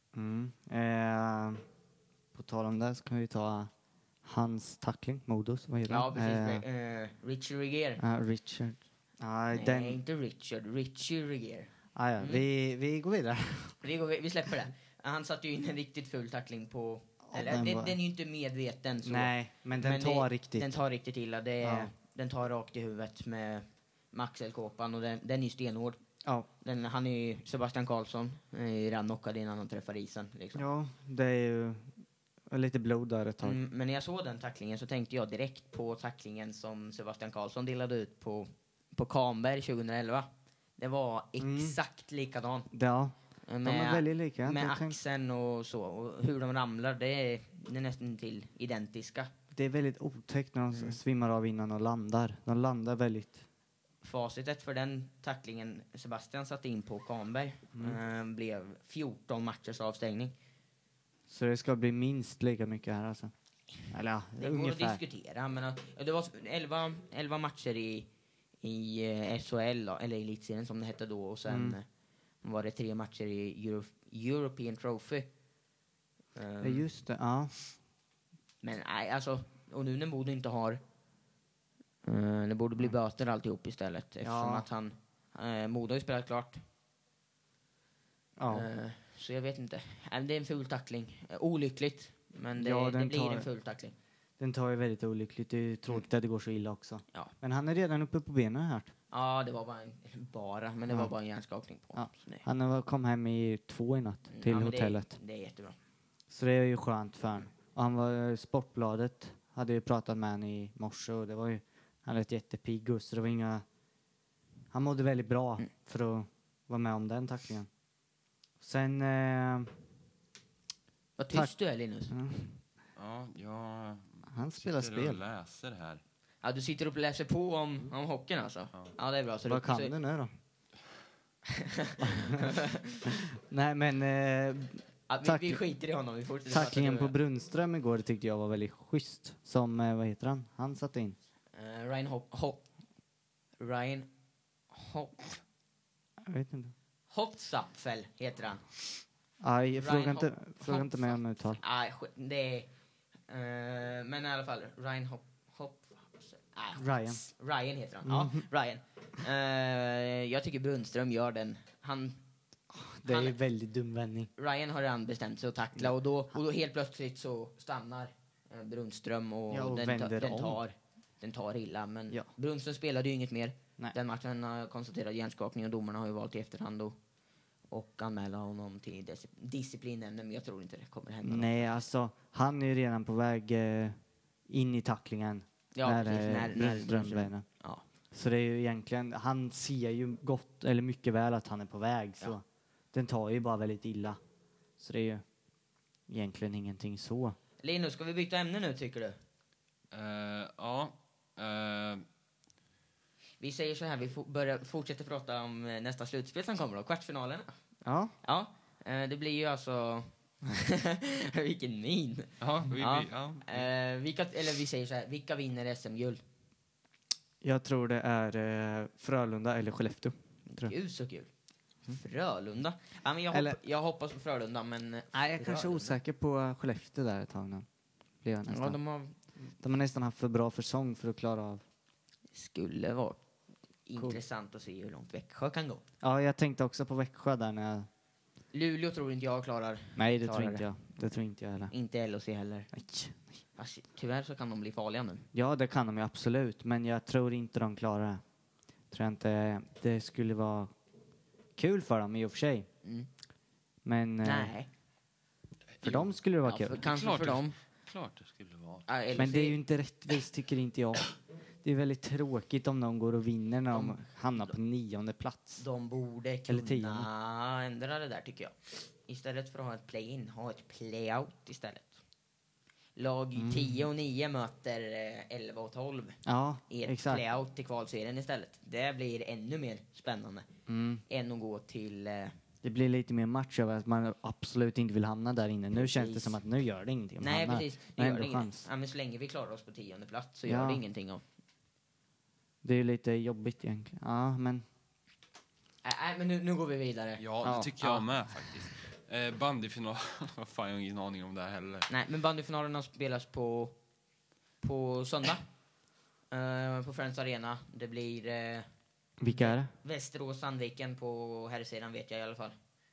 På tal om det så kan vi ta hans tackling, Modos, vad heter Ja, han? precis. Richie Regier. Richard. Nej, inte Richard. Richie Regier. Ja, vi går vidare. Vi släpper det. Han satte ju in en riktigt ful tackling på... Eller, den var- den är ju inte medveten så. Nej, men den tar riktigt. Den tar riktigt illa. Ja. Den tar rakt i huvudet med axelkåpan och den är ju stenhård. Ja. Han är ju Sebastian Karlsson. Redan knockad innan han träffar isen. Liksom. Ja, det är ju lite blod där ett tag. Men när jag såg den tacklingen så tänkte jag direkt på tacklingen som Sebastian Karlsson delade ut på Kamberg 2011. Det var exakt likadan. Ja, de är väldigt lika. Med Jag tänkte- axeln och så. Och hur de ramlar, det är nästan till identiska. Det är väldigt otäckt när de svimmar av innan och landar. De landar väldigt... Facitet för den tacklingen Sebastian satte in på Kamberg blev 14 matchers avstängning. Så det ska bli minst lika mycket här alltså. Eller ja, Det går ungefär. att diskutera, men det var 11 matcher i SHL, då, eller Elitserien som det hette då, och sen var det 3 matcher i European Trophy. Ja, just det, ja. Men nej, alltså, och nu när Modo inte har, det borde bli böter alltihop istället, eftersom att Modo har ju spelat klart. Ja. Så jag vet inte. Det är en ful tackling. Olyckligt, men det blir en ful tackling. Den tar ju väldigt olyckligt. Det är ju tråkigt att det går så illa också. Ja. Men han är redan uppe på benen här. Ja, det var men det var bara en hjärnskakning på. Ja. Så det, Han kom hem i 2 i natt till men hotellet. Det är jättebra. Så det är ju skönt för honom. Och han var Sportbladet hade ju pratat med honom i morse och det var ju, han lät jättepigg och så det var han mådde väldigt bra för att vara med om den tacklingen. Sen Vad tyst du är, Linus. Ja, jag han spelar sitter och spel. läser här. Ja, du sitter och läser på om hockeyn alltså. Ja, det är bra. Så Vad kan du nu då? Nej men vi skiter i honom. Vi fortsätter tacklingen på Brunnström igår tyckte jag var väldigt schysst. Som, vad heter han? Han satte in. Ryan Jag vet inte. Hotzapfel heter han. Aj, fråga inte mig om uttal. Nej, det är... men i alla fall, Ryan Ryan heter han. Ja, Ryan. Jag tycker Brunnström gör den. Det är ju väldigt dum vändning. Ryan har redan bestämt sig att tackla och då helt plötsligt så stannar Brunnström och den tar illa. Men Brunnström spelade ju inget mer. Nej. Den matchen har konstaterat hjärnskakning och domarna har ju valt i efterhand och anmäla honom till disciplinnämnden, men jag tror inte det kommer hända. Nej, alltså han är ju redan på väg in i tacklingen. Ja, när Brunnström. Ja. Så det är ju egentligen, han ser ju gott eller mycket väl att han är på väg, så den tar ju bara väldigt illa. Så det är ju egentligen ingenting så. Linus, ska vi byta ämne nu tycker du? Ja. Vi säger så här, vi fortsätter prata om nästa slutspel som kommer då, kvartsfinalerna. Ja. Ja, det blir ju alltså... Vilken min. Vi säger så här, vilka vinner SM-guld? Jag tror det är Frölunda eller Skellefteå. Gud så kul. Frölunda. Ja, men jag hoppas på Frölunda, men... Nej, jag är kanske osäker på Skellefteå där ett tag nu. Blir jag nästan. Ja, de har nästan haft för bra säsong för att klara av. Det skulle vara intressant att se hur långt Växjö kan gå. Ja, jag tänkte också på Växjö där när jag... Luleå tror inte jag klarar. Nej, det tror inte jag. Det tror inte jag heller. Inte LHC heller. Nej. Alltså, tyvärr så kan de bli farliga nu. Ja, det kan de ju absolut. Men jag tror inte de klarar det. Tror jag inte. Det skulle vara kul för dem i och för sig. Men nej. För dem skulle det vara kul. Kanske för dem. Klart det skulle vara. Men det är ju inte rättvist, tycker inte jag. Det är väldigt tråkigt om de går och vinner när de hamnar på 9:e plats. De borde kunna ändra det där, tycker jag. Istället för att ha ett play-in, ha ett play-out istället. Lag 10 och 9 möter 11 och 12. Ja, i ett exakt. Play-out till kvalserien istället. Det blir ännu mer spännande än att gå till... Det blir lite mer match över att man absolut inte vill hamna där inne. Nu känns det som att nu gör det ingenting. Nej, precis. Det gör det chans. ja, men så länge vi klarar oss på 10:e plats så gör det ingenting av. Det är lite jobbigt egentligen. Ja, men... men nu går vi vidare. Ja, det tycker jag med faktiskt. Bandyfinal, vad fan, jag har ingen aning om det här heller. Nej, men bandyfinalerna spelas på söndag. På Friends Arena. Det blir... Vilka är det? Västerås, Sandviken på herrsidan vet jag i alla fall.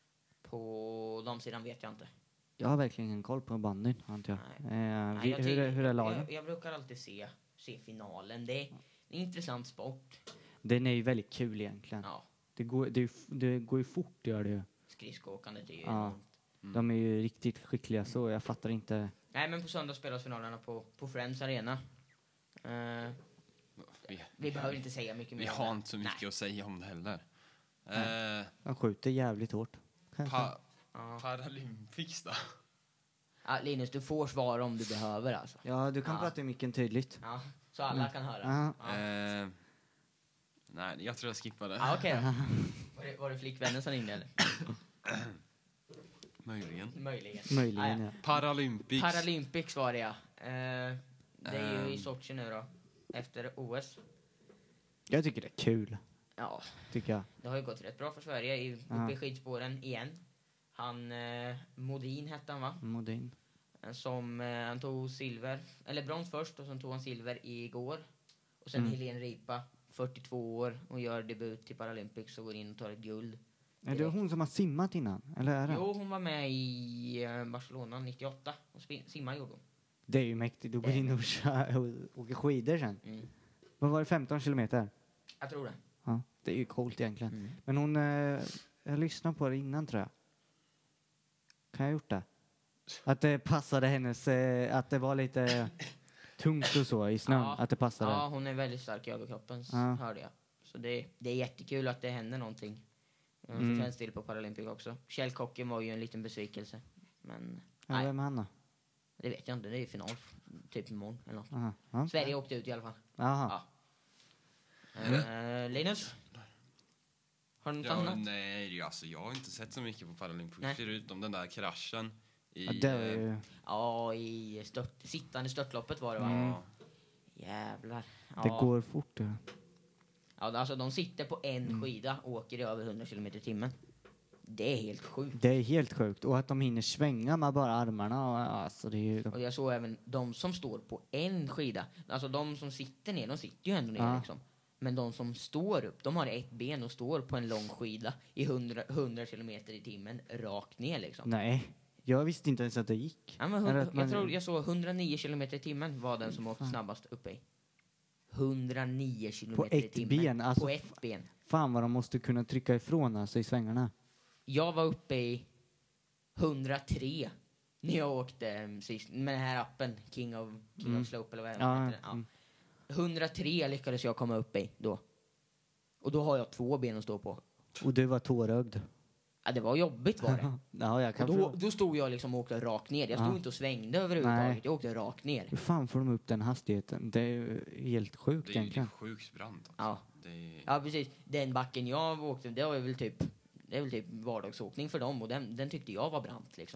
På damsidan vet jag inte. Jag har verkligen ingen koll på bandyn, har inte jag. Nej, Hur är lagen? Jag brukar alltid se finalen. Det är en intressant sport. Den är ju väldigt kul egentligen. Ja. Det går ju fort, gör det ju. Skridskoåkandet är ju enormt. De är ju riktigt skickliga så, jag fattar inte. Nej, men på söndag spelas finalerna på Friends Arena. Vi behöver inte säga mycket mer. Vi har inte så mycket att säga om det heller. De skjuter jävligt hårt. Paralympics då? Ja, Linus, du får svara om du behöver alltså. Ja, du kan prata i micken tydligt. Ja, så alla kan höra. Nej, jag tror jag skippar det. Okej. Var det flickvännen som ringde eller? Möjligen, ja. Paralympics var det, ja. Det är ju i Sochi nu då. Efter OS. Jag tycker det är kul. Ja. Tycker jag. Det har ju gått rätt bra för Sverige uppe i skidspåren igen. Han Modin hette han, va? Modin. Som han tog silver, eller brons först, och sen tog han silver igår. Och sen Helene Ripa, 42 år, och gör debut till Paralympics och går in och tar ett guld. Är det hon som har simmat innan? Eller är det? Jo, hon var med i Barcelona 98 och simma gjorde hon. Det är ju mäktigt. Du går in och åker skidor sen. Vad var det, 15 kilometer? Jag tror det. Ja, det är ju coolt egentligen. Men hon, jag lyssnade på det innan, tror jag. Kan jag ha gjort det? Att det passade hennes, att det var lite tungt och så i snön. Ja. Att det passade. Ja, hon är väldigt stark i överkroppen, hörde jag. Så det är jättekul att det händer någonting. För svensk del på Paralympic också. Kjell Kocken var ju en liten besvikelse. Men Ja, vem är han då? det vet jag inte, det är final. Typ imorgon eller något. Aha. Ja. Sverige åkte ut i alla fall. Jaha. Ja. Linus? Har du något annat? Nej, alltså jag har inte sett så mycket på Paralympics. Nej. Förutom den där kraschen i... Ja, det är ju... Ja, i sittande störtloppet var det, va? Jävlar. Ja. Det går fort. Ja. Ja, alltså de sitter på en skida och åker i över 100 km i timmen. Det är helt sjukt. Det är helt sjukt. Och att de hinner svänga med bara armarna. Och, alltså, det är ju... Och jag såg även de som står på en skida. Alltså de som sitter ner, de sitter ju ändå ner liksom. Men de som står upp, de har ett ben och står på en lång skida i 100 km i timmen rakt ner liksom. Nej, jag visste inte ens att det gick. Ja, men jag tror jag såg 109 km i timmen var den som åkte snabbast uppe i. 109 km på i ett timmen. ben, alltså, på ett ben. Fan vad de måste kunna trycka ifrån alltså i svängarna. Jag var uppe i 103 när jag åkte sist med den här appen King of Slope eller vad heter det. 103 lyckades jag komma upp i då. Och då har jag 2 ben att stå på. Och du var tårögd. Ja, det var jobbigt var det. Ja, jag kan Då stod jag liksom och åkte rakt ner. Jag stod inte och svängde överhuvudtaget. Nej. Jag åkte rakt ner. Hur fan får de upp den hastigheten? Det är ju helt sjukt Det är ju egentligen. sjukt brant. Alltså. Ja. Ja, precis. Den backen jag åkte, det var väl typ vardagsåkning för dem. Och den tyckte jag var brant liksom.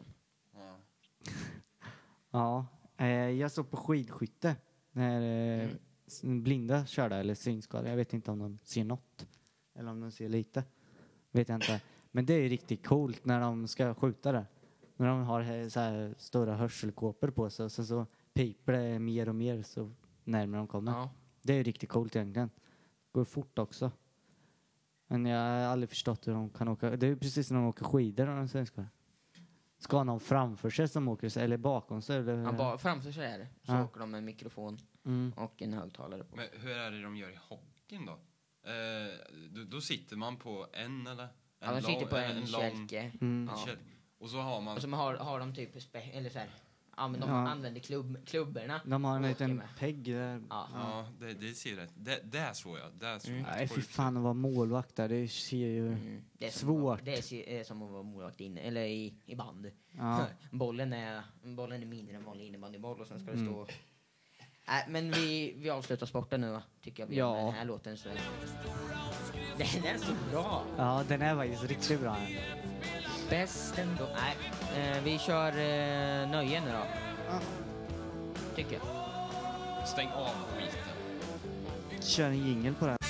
Ja, jag såg på skidskytte när blinda körde, eller synskadade. Jag vet inte om de ser något. Eller om de ser lite. Vet jag inte. Men det är riktigt coolt när de ska skjuta det. När de har så här stora hörselkåpor på sig. Och så piper det mer och mer så närmare de kommer. Ja. Det är riktigt coolt egentligen. Går fort också. Men jag har aldrig förstått hur de kan åka. Det är precis när de åker skidor. När de synskadade. Ska någon framför sig som åker, eller bakom sig? Eller? Ja, bara framför sig är det. Så åker de med en mikrofon och en högtalare på. Men hur är det de gör i hockeyn då? Då sitter man på en eller? Ja, de sitter på en kälke. Ja. Och så har man... Och så har de typ eller så här. Ja, men de använder klubborna. De har en liten pegg där. Ja, det ser rätt. Det såg jag. Nej, fy fan att vara målvakt där. Det ser ju det är svårt. Det är som att vara målvakt inne, eller i band. Ja. bollen är mindre än vanlig innebandyboll och sen ska det stå... men vi avslutar sporten nu, va? Tycker jag. Ja. Den här låten så... Den är så bra! Ja, den är faktiskt riktigt bra. Bäst ändå. Nej, vi kör nöjen nu då. Tycker jag. Stäng av skiten. Kör en jingle på det.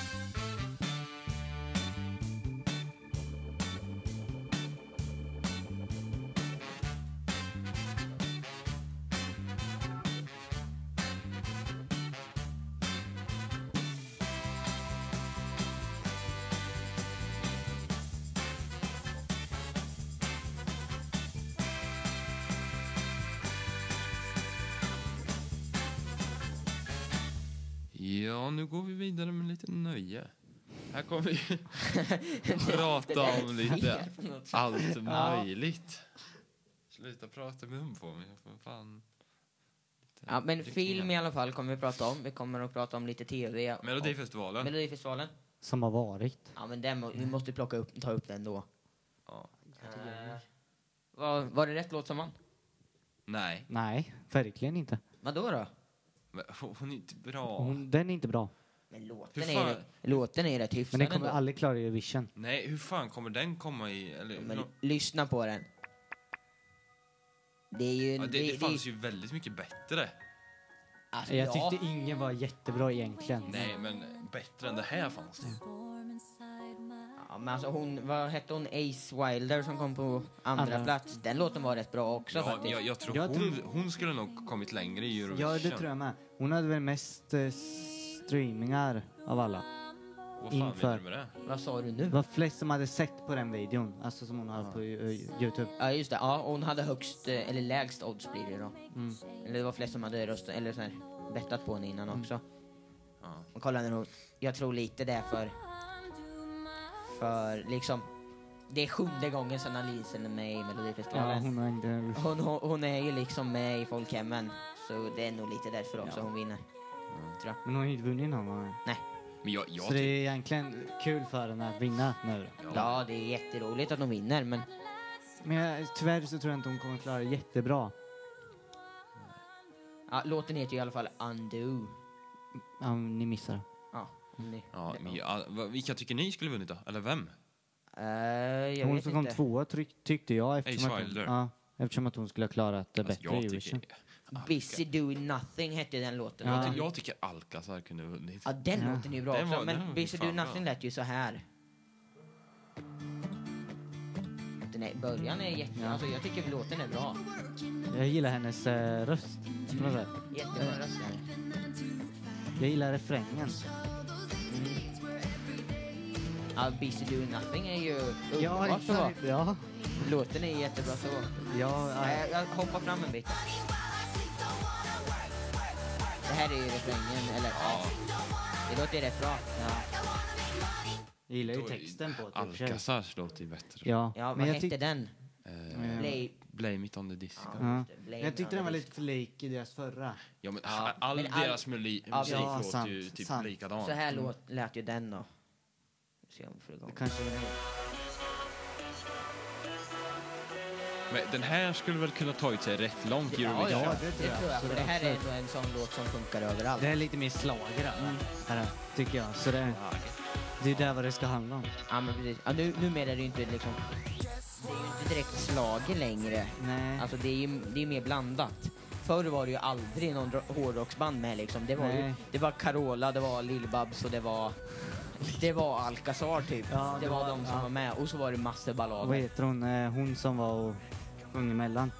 Ja, nu går vi vidare med lite nöje. Här kommer vi prata om lite allt möjligt. Sluta prata mun på mig. Fan. Ja, men film i alla fall kommer vi prata om. Vi kommer att prata om lite TV. Melodifestivalen. Som har varit. Ja, men vi måste ta upp den då. Ja. Var det rätt låt som vann? Nej, verkligen inte. Vadå då? Men hon är inte bra. Den är inte bra. Men låten är rätt hyfsad. Men den kommer aldrig klara Eurovision. Nej, hur fan kommer den komma i? Eller, men lyssna på den. Det är ju... Det fanns ju väldigt mycket bättre. Alltså, Jag tyckte ingen var jättebra egentligen. Nej, men bättre än det här fanns det. Ja, men alltså vad hette hon? Ace Wilder som kom på andra plats. Den låten var rätt bra också faktiskt. Jag tror hon skulle nog kommit längre i Eurovision. Ja, det tror jag med. Hon hade väl mest streamingar av alla. Vad fan menar du med det? Vad sa du nu? Det var flest som hade sett på den videon. Alltså som hon hade på YouTube. Ja, just det. Ja, och hon hade högst, eller lägst odds blir det då. Eller det var flest som hade röstat, eller så här, bettat på henne innan också. Ja. Och kolla nu, jag tror lite det för liksom, det är 7:e gången sedan Alice är med i Melodifestivalen. Ja, hon har inte... Hon är ju liksom med i folkhemmen, så det är nog lite därför också hon vinner. Tror jag. Men hon har ju inte vunnit någon gång. Nej. Men jag Så det är egentligen kul för henne att vinna nu. Ja, det är jätteroligt att de vinner, men tyvärr så tror jag inte hon kommer klara det jättebra. ja, låten heter ju i alla fall Undo. Ja, ni missar. Vilka tycker ni skulle vunnit då? Eller vem? Jag Hon vet som kom inte. tvåa tyckte jag Ace eftersom att hon skulle ha klarat det bättre i Jag Eurovision. tycker, Busy Doing Nothing hette den låten. Ja. jag tycker Alcazar kunde ha vunnit. Ja, den låten är ju bra Den också. var- den Men var Busy fan Doing Nothing bra. lät ju så här. Början är alltså jag tycker låten är bra. Jag gillar hennes röst. På något sätt. Jättebra röst är det. Jag gillar refrängen. Ja, Busy Doing Nothing är ju underbart så. exakt. Ja. Låten är jättebra så. Jag hoppar fram en bit. Det här är ju refrängen, eller det låter rätt bra. Jag gillar ju texten på det. Alcazars låter ju bättre. Ja, Ja, men vad jag hette tyck- den? Blame it on the disco. Ja. Blame Jag tyckte on den var the lite för lik i deras förra. Ja, men Ja, all men deras musik ja, låter ju sant, typ sant. likadant. Så här lät ju den då. Se om vi får igång. Kanske Men den här skulle väl kunna ta ut sig rätt långt i Eurovision. Ja, det det tror jag. För det här är ändå en sån låt som funkar överallt. det är lite mer slager här, tycker jag. Så det är där vad det ska handla om. Ja, men precis. Ja, numera är det ju inte liksom... Det är ju inte direkt slager längre. Nej. Alltså det är mer blandat. Förr var det ju aldrig någon hårdrocksband med liksom. Det var Carola, det var Lil Babs och det var Alcazar typ. Ja, det var de som var med. Och så var det massor ballader. Vad heter hon? Hon som var och sjöng emellan.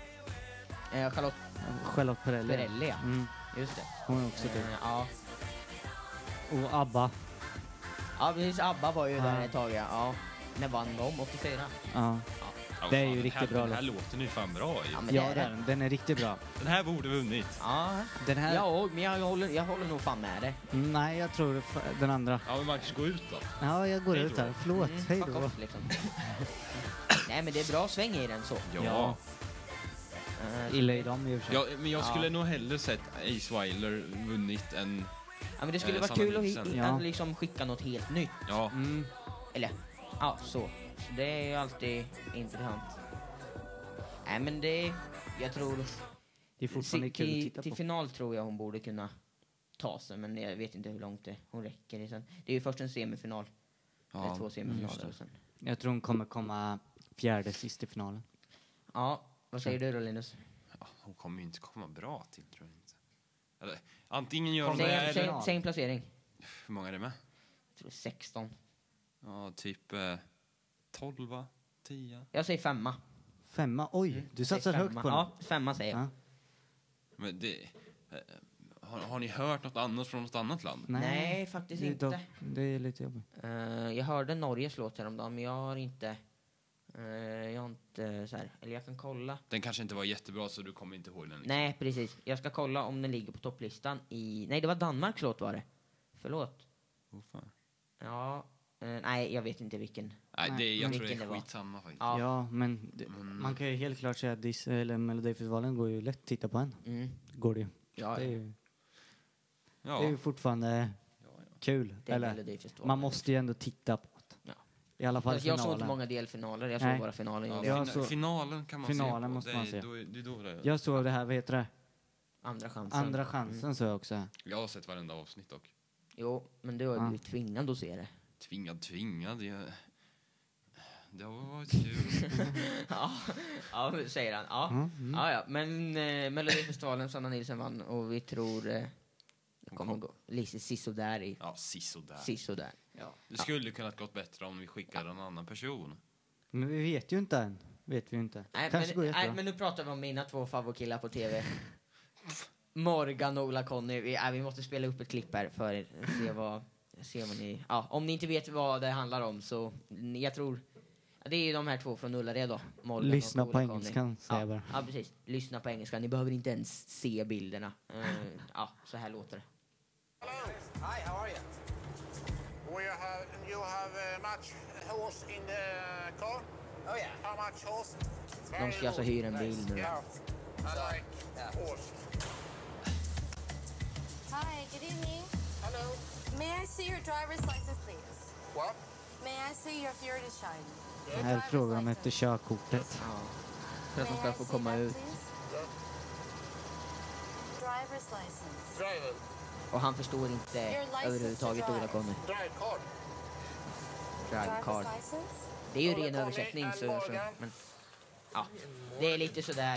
Charlotte Perrelli. Perrelli, ja. Just det. Hon är också det. Ja. Och ABBA. Ja, precis. ABBA var ju där ett tag, ja. När vann de? 84? Ja. Ja, Det är fan, ju riktigt bra Den här låt. låten är ju fan bra ju. Ja, men Ja, det är det. den är riktigt bra. Den här borde vunnit. Ja, Den här... ja, men jag håller nog fan med det. Nej, jag tror den andra. Ja, men Marcus, gå ut då. Ja, jag går Hej ut då. här. Förlåt. Hej Fuck då. off, liksom. Nej, men det är bra sväng i den så. Ja. Illa i dem i och för sig. Ja, men jag skulle nog hellre sett Ace Wilder vunnit än... Ja, men det skulle vara Sanna kul Nilsson. att liksom skicka något helt nytt. Ja. Eller, ja, så det är ju alltid intressant. Nej, men jag tror... Det är fortfarande kul att titta till på. final tror jag hon borde kunna ta sig, men jag vet inte hur långt hon räcker i sen. Det är ju först en semifinal. Ja, Eller 2 semifinaler och sen. Jag tror hon kommer komma fjärde sist i finalen. Ja, vad säger du då, Linus? Ja, hon kommer ju inte komma bra till, tror jag inte. Eller, antingen gör hon det eller... Säg en placering. Hur många är det med? Jag tror 16. Ja, typ 12, 10. Jag säger 5. 5? Oj, du satsar högt på den. Ja, 5 säger jag. Ja. Men det... Har ni hört något annat från något annat land? Nej, faktiskt det är inte. Det är lite jobbigt. Jag hörde Norges låt häromdagen, men jag har inte så här, eller jag kan kolla. Den kanske inte var jättebra, så du kommer inte ihåg den. Liksom. Nej, precis. Jag ska kolla om den ligger på topplistan i... Nej, det var Danmarks låt var det. Förlåt. Fan. Ja, nej, jag vet inte vilken. Nej, jag tror det Vilken är det var. skitsamma faktiskt. Ja. Ja, men man kan ju helt klart säga att Melodifestivalen går ju lätt att titta på en. Går det ju. Ja, Det är ju, Ja. det är ju fortfarande kul. Det är Eller, Melodifestivalen. man måste ju ändå titta på det. Ja. I alla fall Jag såg inte finalen. många delfinaler, jag såg Nej. bara finalen. Ja, Jag såg- finalen kan man finalen se på. måste man se. Det är då det... Jag såg det här, vad heter det? Andra chansen. Andra chansen såg jag också. Jag har sett varenda avsnitt dock. Jo, men du har blivit tvingad att se det. Tvingad. Det har varit kul. Ja, Ja, säger han. Ja, ja. Men Melodifestivalen, Sanna Nilsson vann och vi tror det kommer gå lite sisådär i. Ja, sisådär. Sisådär. Ja. Det skulle kunnat gått bättre om vi skickade en annan person. Men vi vet ju inte än. Vet vi inte. Men nu pratar vi om mina 2 favoritkillar på TV. Morgan och Ola-Conny. Vi måste spela upp ett klipp här för att se vad ni... Ja, om ni inte vet vad det handlar om så jag tror... Det är ju de här 2 från Ullared då. Morgan lyssna och på Ola-Conny. engelskan, säger jag bara. Ja, precis. Lyssna på engelska. Ni behöver inte ens se bilderna. Ja, så här låter det. Hello. Hi, how are you? You have much horse in the car? Oh yeah. How much horse? De ska alltså hyra en bil nu. I like horse. Hi, good evening. Hello. May I see your driver's license, please? What? May I see your Fury shine? Det här frågar de efter körkortet. Ja. För att de ska få komma ut. Driver's license. Driver. Och han förstår inte överhuvudtaget Ola-Conny. Drive card. Drive card. Driver's license? Det är ju ren översättning så men ja, det är lite sådär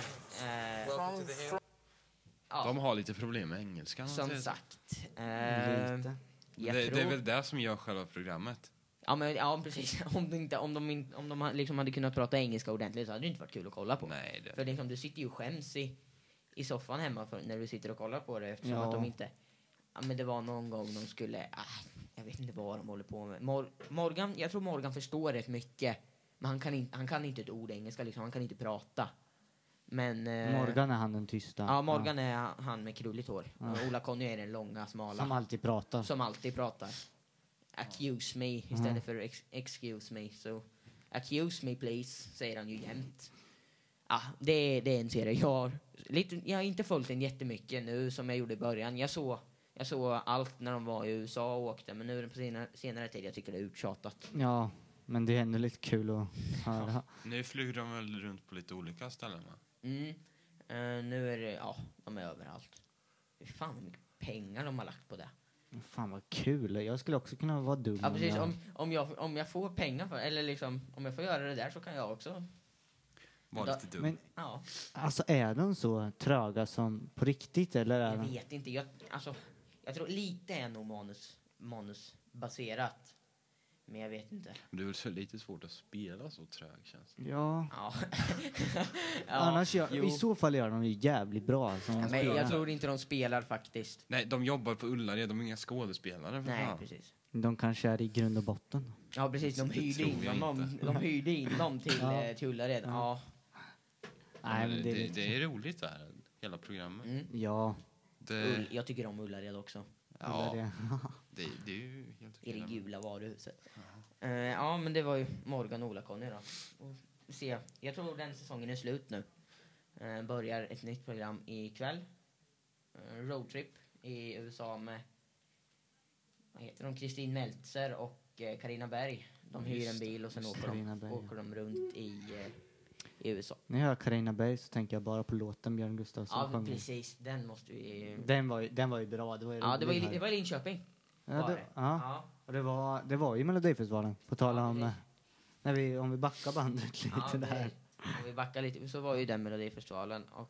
De har lite problem med engelskan. som sagt. Lite. Jag Det tror är väl det som gör själva programmet. ja precis. Om de liksom hade kunnat prata engelska ordentligt så hade det inte varit kul att kolla på. Nej, det... För liksom, du sitter ju och skäms i soffan hemma när du sitter och kollar på det eftersom Ja. att de inte... Ja, men det var någon gång de skulle... jag vet inte vad de håller på med. Morgan, jag tror Morgan förstår rätt mycket. Men han kan inte ett ord engelska, liksom. Han kan inte prata. Men... Morgan är han den tysta. Ja, Morgan är han med krulligt hår. Och Ola-Conny är den långa, smala. Som alltid pratar. Som alltid pratar. Accuse me istället för excuse me. Så accuse me please, säger han ju jämt. Ja, det är en serie. Jag har inte följt den jättemycket nu som jag gjorde i början. Jag såg allt när de var i USA och åkte. Men nu är det på senare tid jag tycker det är uttjatat. Ja, men det är ändå lite kul att höra. Nu flyger de väl runt på lite olika ställen, va? Nu är det, de är överallt. Hur fan hur mycket pengar de har lagt på det. Fan vad kul. Jag skulle också kunna vara dum. Ja, precis. Om jag får pengar för, eller liksom, om jag får göra det där så kan jag också. Var lite dum. Men Ja, alltså är de så tröga som på riktigt eller är jag de? vet inte. Jag tror lite är nog manusbaserat. Men jag vet inte. Det är väl så lite svårt att spela så trög, känns det. Ja. Ja. Annars jo. i så fall gör de ju jävligt bra som Men spelar. jag tror inte de spelar faktiskt. Nej, de jobbar på Ullared, de är inga skådespelare. För Nej, fan. precis. De kanske är i grund och botten. Ja, precis. De hyrde tror jag de hyrde in dem till Ullared. Ja. Nej, men Det är roligt där, hela programmet. Ja. Jag tycker om Ullared också. Ja, det. det är ju helt I det okej. gula varuhuset. Ja, men det var ju Morgan och Ola-Conny då. Och se, jag tror den säsongen är slut nu. Börjar ett nytt program ikväll. Roadtrip i USA med vad heter de? Kristin Meltzer och Carina Berg. De hyr en bil och sen åker de runt i USA. När jag hör Carina Berg så tänker jag bara på låten Björn Gustafsson Ja, sjunger. precis. Den måste vi... Den var ju bra. Det var ju det var i Linköping. Ja. Och det var ju Melodifestivalen. På tal om om vi backar bandet lite där. Om vi backar lite så var ju den Melodifestivalen och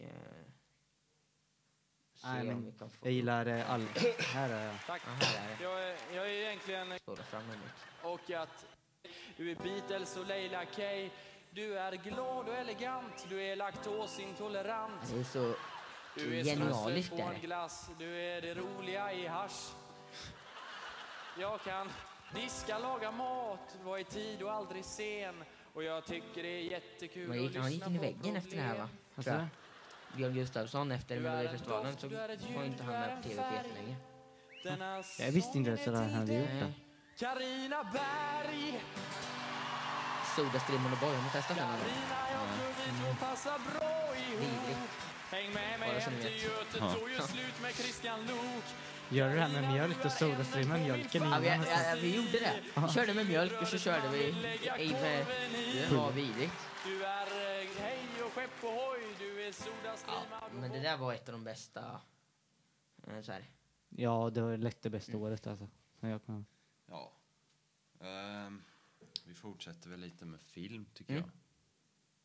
Nej, men vi kan få... jag gillar all... Här är jag. Tack. här är det. Jag är egentligen... Spola fram emot. Och att du är Beatles och Leila K. Du är glad och elegant. Du är laktosintolerant. Det är så Du är genialiskt på där. en glass. Du är det roliga i hasch. Jag kan diska, laga mat, vara i tid och aldrig sen. Och jag tycker det är jättekul Men han gick in i väggen efter det här, va? Alltså, Tror jag. Björn Gustafsson efter Melodifestivalen så var inte han med på TV på jättelänge. jag visste inte ens att han hade gjort det. Carina Berg. Sodastream och Boy, har ni testat den? Carina, jag tror vi får passa bra ihop. Vidrigt. Häng med Bara mig som hem ni till vet. Göte, tog ju slut med Christian Lok. Gör det här med mjölk och Sodastream med mjölken Ja, innan. vi gjorde det. Vi körde med mjölk och så körde vi med... Det var vidrigt. Du är hej och skepp och hoj, du är Sodastream. Men det där var ett av de bästa... Så här. Ja, det var lätt det bästa året alltså. Jag kan... Ja. Vi fortsätter väl lite med film, tycker jag.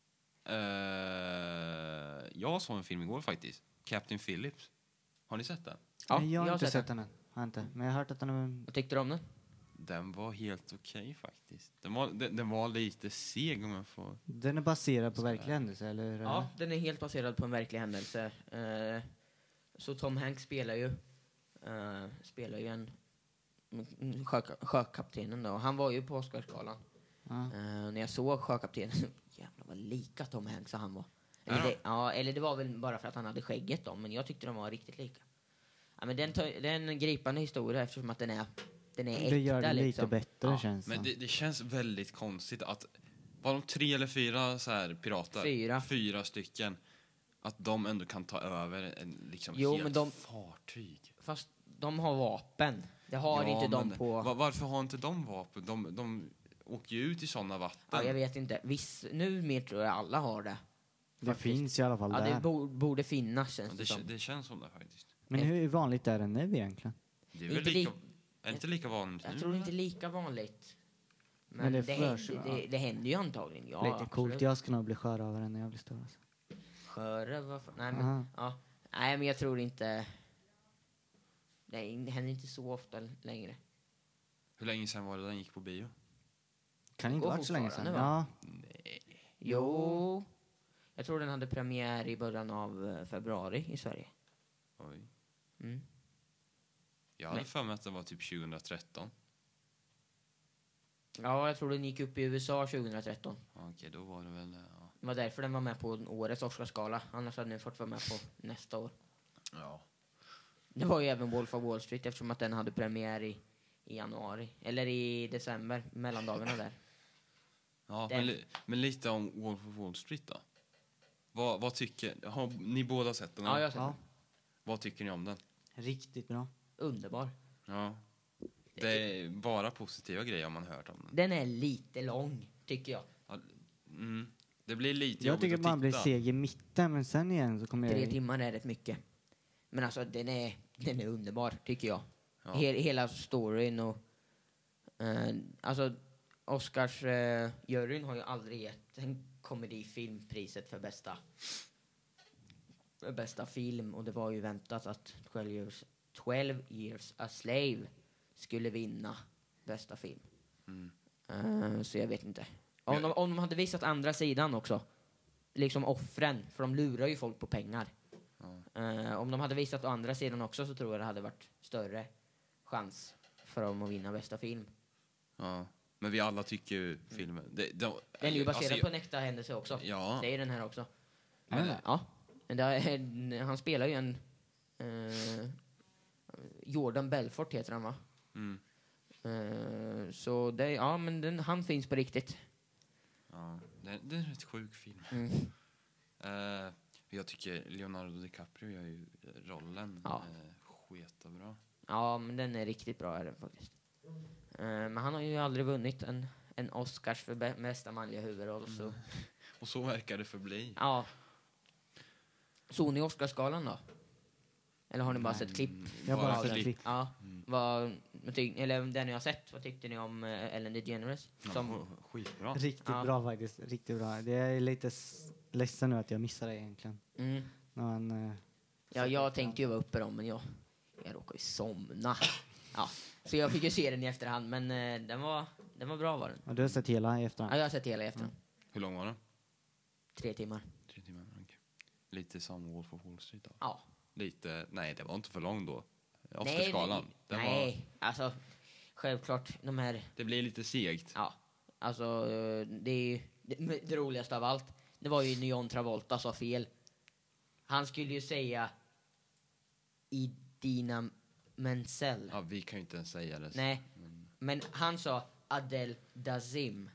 Jag såg en film igår faktiskt. Captain Phillips. Har ni sett den? Ja, Nej, jag har inte sett den. den än. Har jag inte. Men jag har hört att den är... Vad tyckte du om den? Den var helt okej faktiskt. Den var lite seg om jag får... Den är baserad på verkliga händelser, eller? Ja, den är helt baserad på en verklig händelse. Så Tom Hanks spelar ju en sjökaptenen då. Han var ju på Oscarsgalan. Ja. När jag såg sjökaptenen, jävlar vad lika Tom Hanks han var. Ja. Eller det var väl bara för att han hade skägget då, men jag tyckte de var riktigt lika. Ja, men det är en gripande historia eftersom att den är äkta. Det gör det lite liksom. bättre, känns Men det känns väldigt konstigt att... Var de 3 eller 4 så här pirater? 4 stycken. Att de ändå kan ta över en liksom helt fartyg. Fast de har vapen. Det har inte de på... Varför har inte de vapen? De åker ju ut i sådana vatten. Ja, jag vet inte. Nu tror jag alla har det. Det Faktiskt. finns i alla fall där. Ja, det borde finnas, känns det som. Det känns som det faktiskt. Men hur vanligt är det nu egentligen? Det är väl inte lika vanligt nu? Jag tror inte lika vanligt. Men Men det händer ju antagligen. Ja, lite coolt. absolut. Jag ska nog bli sjörövare när jag blir stor. Alltså. Varför? Nej, Aha. men, ja. Nej, men jag tror inte... Det händer inte så ofta längre. Hur länge sedan var det den gick på bio? Kan inte går varit så länge sedan. fortfarande, Ja. Jo. Jag tror den hade premiär i början av februari i Sverige. Oj. Mm. Jag hade för mig att det var typ 2013. Ja, jag tror den gick upp i USA 2013. Okej, då var det väl... Ja. Det var därför den var med på årets Oscarsgala. Annars hade den fått vara med på nästa år. Ja. Det var ju även Wolf of Wall Street eftersom att den hade premiär i januari. Eller i december, mellandagarna där. Ja, Den- men lite om Wolf of Wall Street då. Vad tycker... Har ni båda sett den? Ja, jag har sett Ja. den. Vad tycker ni om den? Riktigt bra. Underbar. Ja. Det är bara positiva grejer man hört om den. Den är lite lång, tycker jag. Ja, det blir lite Jag jobbigt tycker att man blir titta. seg i mitten, men sen igen så kommer 3 jag... timmar är rätt mycket. Men alltså, den är underbar, tycker jag. Ja. Hela storyn och... alltså, Oscars juryn har ju aldrig gett en komedifilmpriset för bästa film. Och det var ju väntat att 12 years a slave skulle vinna bästa film. Så jag vet inte. Om de hade visat andra sidan också, liksom offren, för de lurar ju folk på pengar. Om de hade visat andra sidan också så tror jag det hade varit större chans för dem att vinna bästa film. Ja. Men vi alla tycker ju filmen... Den är ju baserad alltså, på en äkta händelse också. Ja. Det är den här också. Men, Ja. Men han spelar ju en... Jordan Belfort heter han, va? Så det, ja, men han finns på riktigt. ja, det är en rätt sjuk film. Jag tycker Leonardo DiCaprio gör ju rollen sketbra. Ja, men den är riktigt bra, är den faktiskt. Men han har ju aldrig vunnit en Oscars för bästa manliga huvudroll. Så. Och så verkar det förbli. Ja. Såg ni Oscarsgalan då? Eller har ni bara sett klipp? Jag har bara Bara sett klipp. klipp. Ja. Eller den ni har sett, vad tyckte ni om Ellen DeGeneres? Som, Skitbra. Riktigt Ja. bra faktiskt. Riktigt bra. Det är lite ledsen nu att jag missade det egentligen. När man, ja, jag tänkte ju vara uppe då, men jag råkade ju somna. Ja. Så jag fick ju se den i efterhand, men den var bra var den. och du har sett hela i Ja, efterhand? jag har sett hela i efterhand. Hur lång var den? 3 timmar. 3 timmar. Okay. Lite som Wolf of Wall Street då. Ja. Lite... Nej, det var inte för lång då. Oscarsgalan. Nej, alltså självklart de här... Det blir lite segt. Ja, alltså det är ju det roligaste av allt. Det var ju när John Travolta sa fel. Han skulle ju säga Idina Menzel. Ja, vi kan ju inte ens säga det. Nej, men han sa Adel Dazim.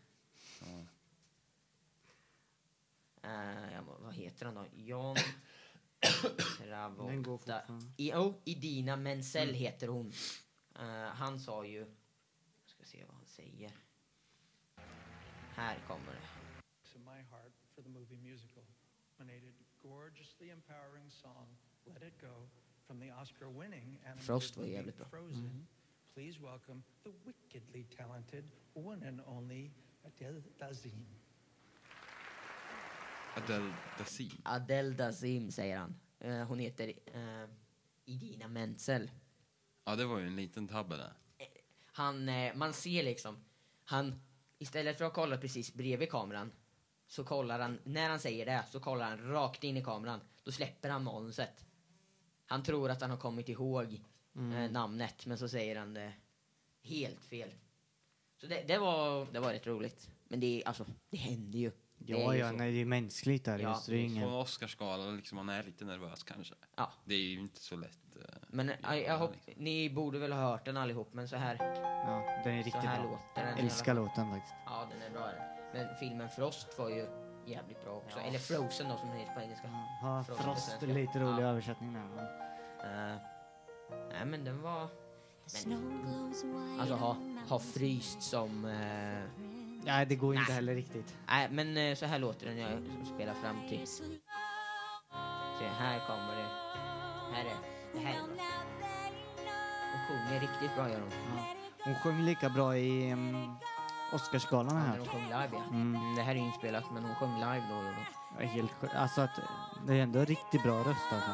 Vad heter han då? John Den går Travolta. fortfarande. Idina Menzel heter hon. Han sa ju... Jag ska se vad han säger. Här kommer det. To my heart for the movie musical. Nominated gorgeously empowering song Let It Go from the Oscar-winning Frost animated var movie jävligt bra. Frozen. Please welcome the wickedly talented one and only Adele Dazim. Adele Dazeem säger han. Hon heter Idina Menzel. Ja, det var ju en liten tabbe där. Man ser liksom, istället för att kolla precis bredvid kameran, så kollar han, när han säger det, så kollar han rakt in i kameran. Då släpper han manuset. Han tror att han har kommit ihåg namnet, men så säger han det helt fel. Så det var rätt roligt. Men det händer ju. Ja, det är mänskligt där. Ja, det är ingen... På Oscarsgalan, liksom, man är lite nervös kanske. Ja. Det är ju inte så lätt. Men ni borde väl ha hört den allihop, men så här. Ja, den är riktigt här bra. låter den. Älskar låten faktiskt. Ja, den är bra. Men filmen Frost var ju jävligt bra också. Eller Frozen då, som den heter på engelska. Ja, Frost är lite rolig översättning där. Nej, men den var... Alltså, ha fryst som... Nej, det går inte heller riktigt. Nej, men så här låter den jag spelar fram till. Se, här kommer det. Det här är bra. Hon sjunger riktigt bra, gör hon. Ja. Hon sjöng lika bra i Oscarsgalan här. Hon sjöng live, ja. Det här är inspelat, men hon sjöng live då. Ja, helt alltså att det är ändå en riktigt bra röst alltså.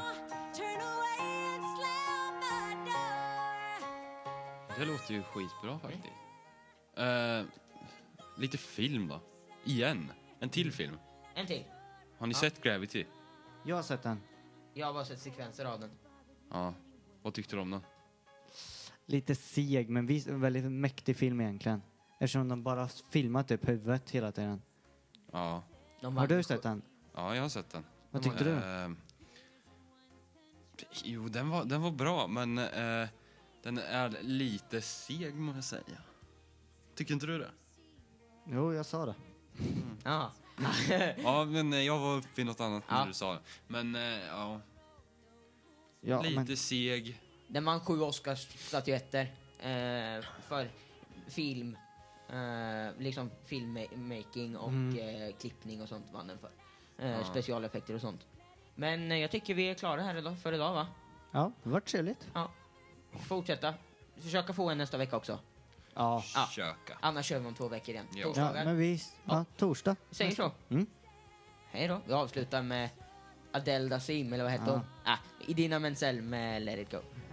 Det låter ju skitbra faktiskt. Lite film då. Igen. En till film. En till. Har ni sett Gravity? Jag har sett den. Jag har bara sett sekvenser av den. Ja. Vad tyckte du om den? Lite seg, men väldigt mäktig film egentligen. Eftersom de bara filmat upp huvudet hela tiden. Ja. Har du sett den? Ja, jag har sett den. Vad tyckte du? Jo, den var bra, men den är lite seg, måste jag säga. Tycker inte du det? Jo, jag sa det. Ja. Ja, men jag var uppe i något annat när du sa det. Men ja, lite seg. Den vann 7 Oscars-statyetter för film, liksom filmmaking och klippning och sånt vann den för. Specialeffekter och sånt. Men jag tycker vi är klara här för idag, va? Ja, det var trevligt. Ja. Fortsätta. Försöka få en nästa vecka också. Ja. Försöka. Annars kör vi om 2 veckor igen. Ja. Torsdagar. Ja, men vi... Ja, torsdag. Säger så. Hej då. Vi avslutar med Adele Dazeem, eller vad heter hon? Idina Menzel med Let It Go.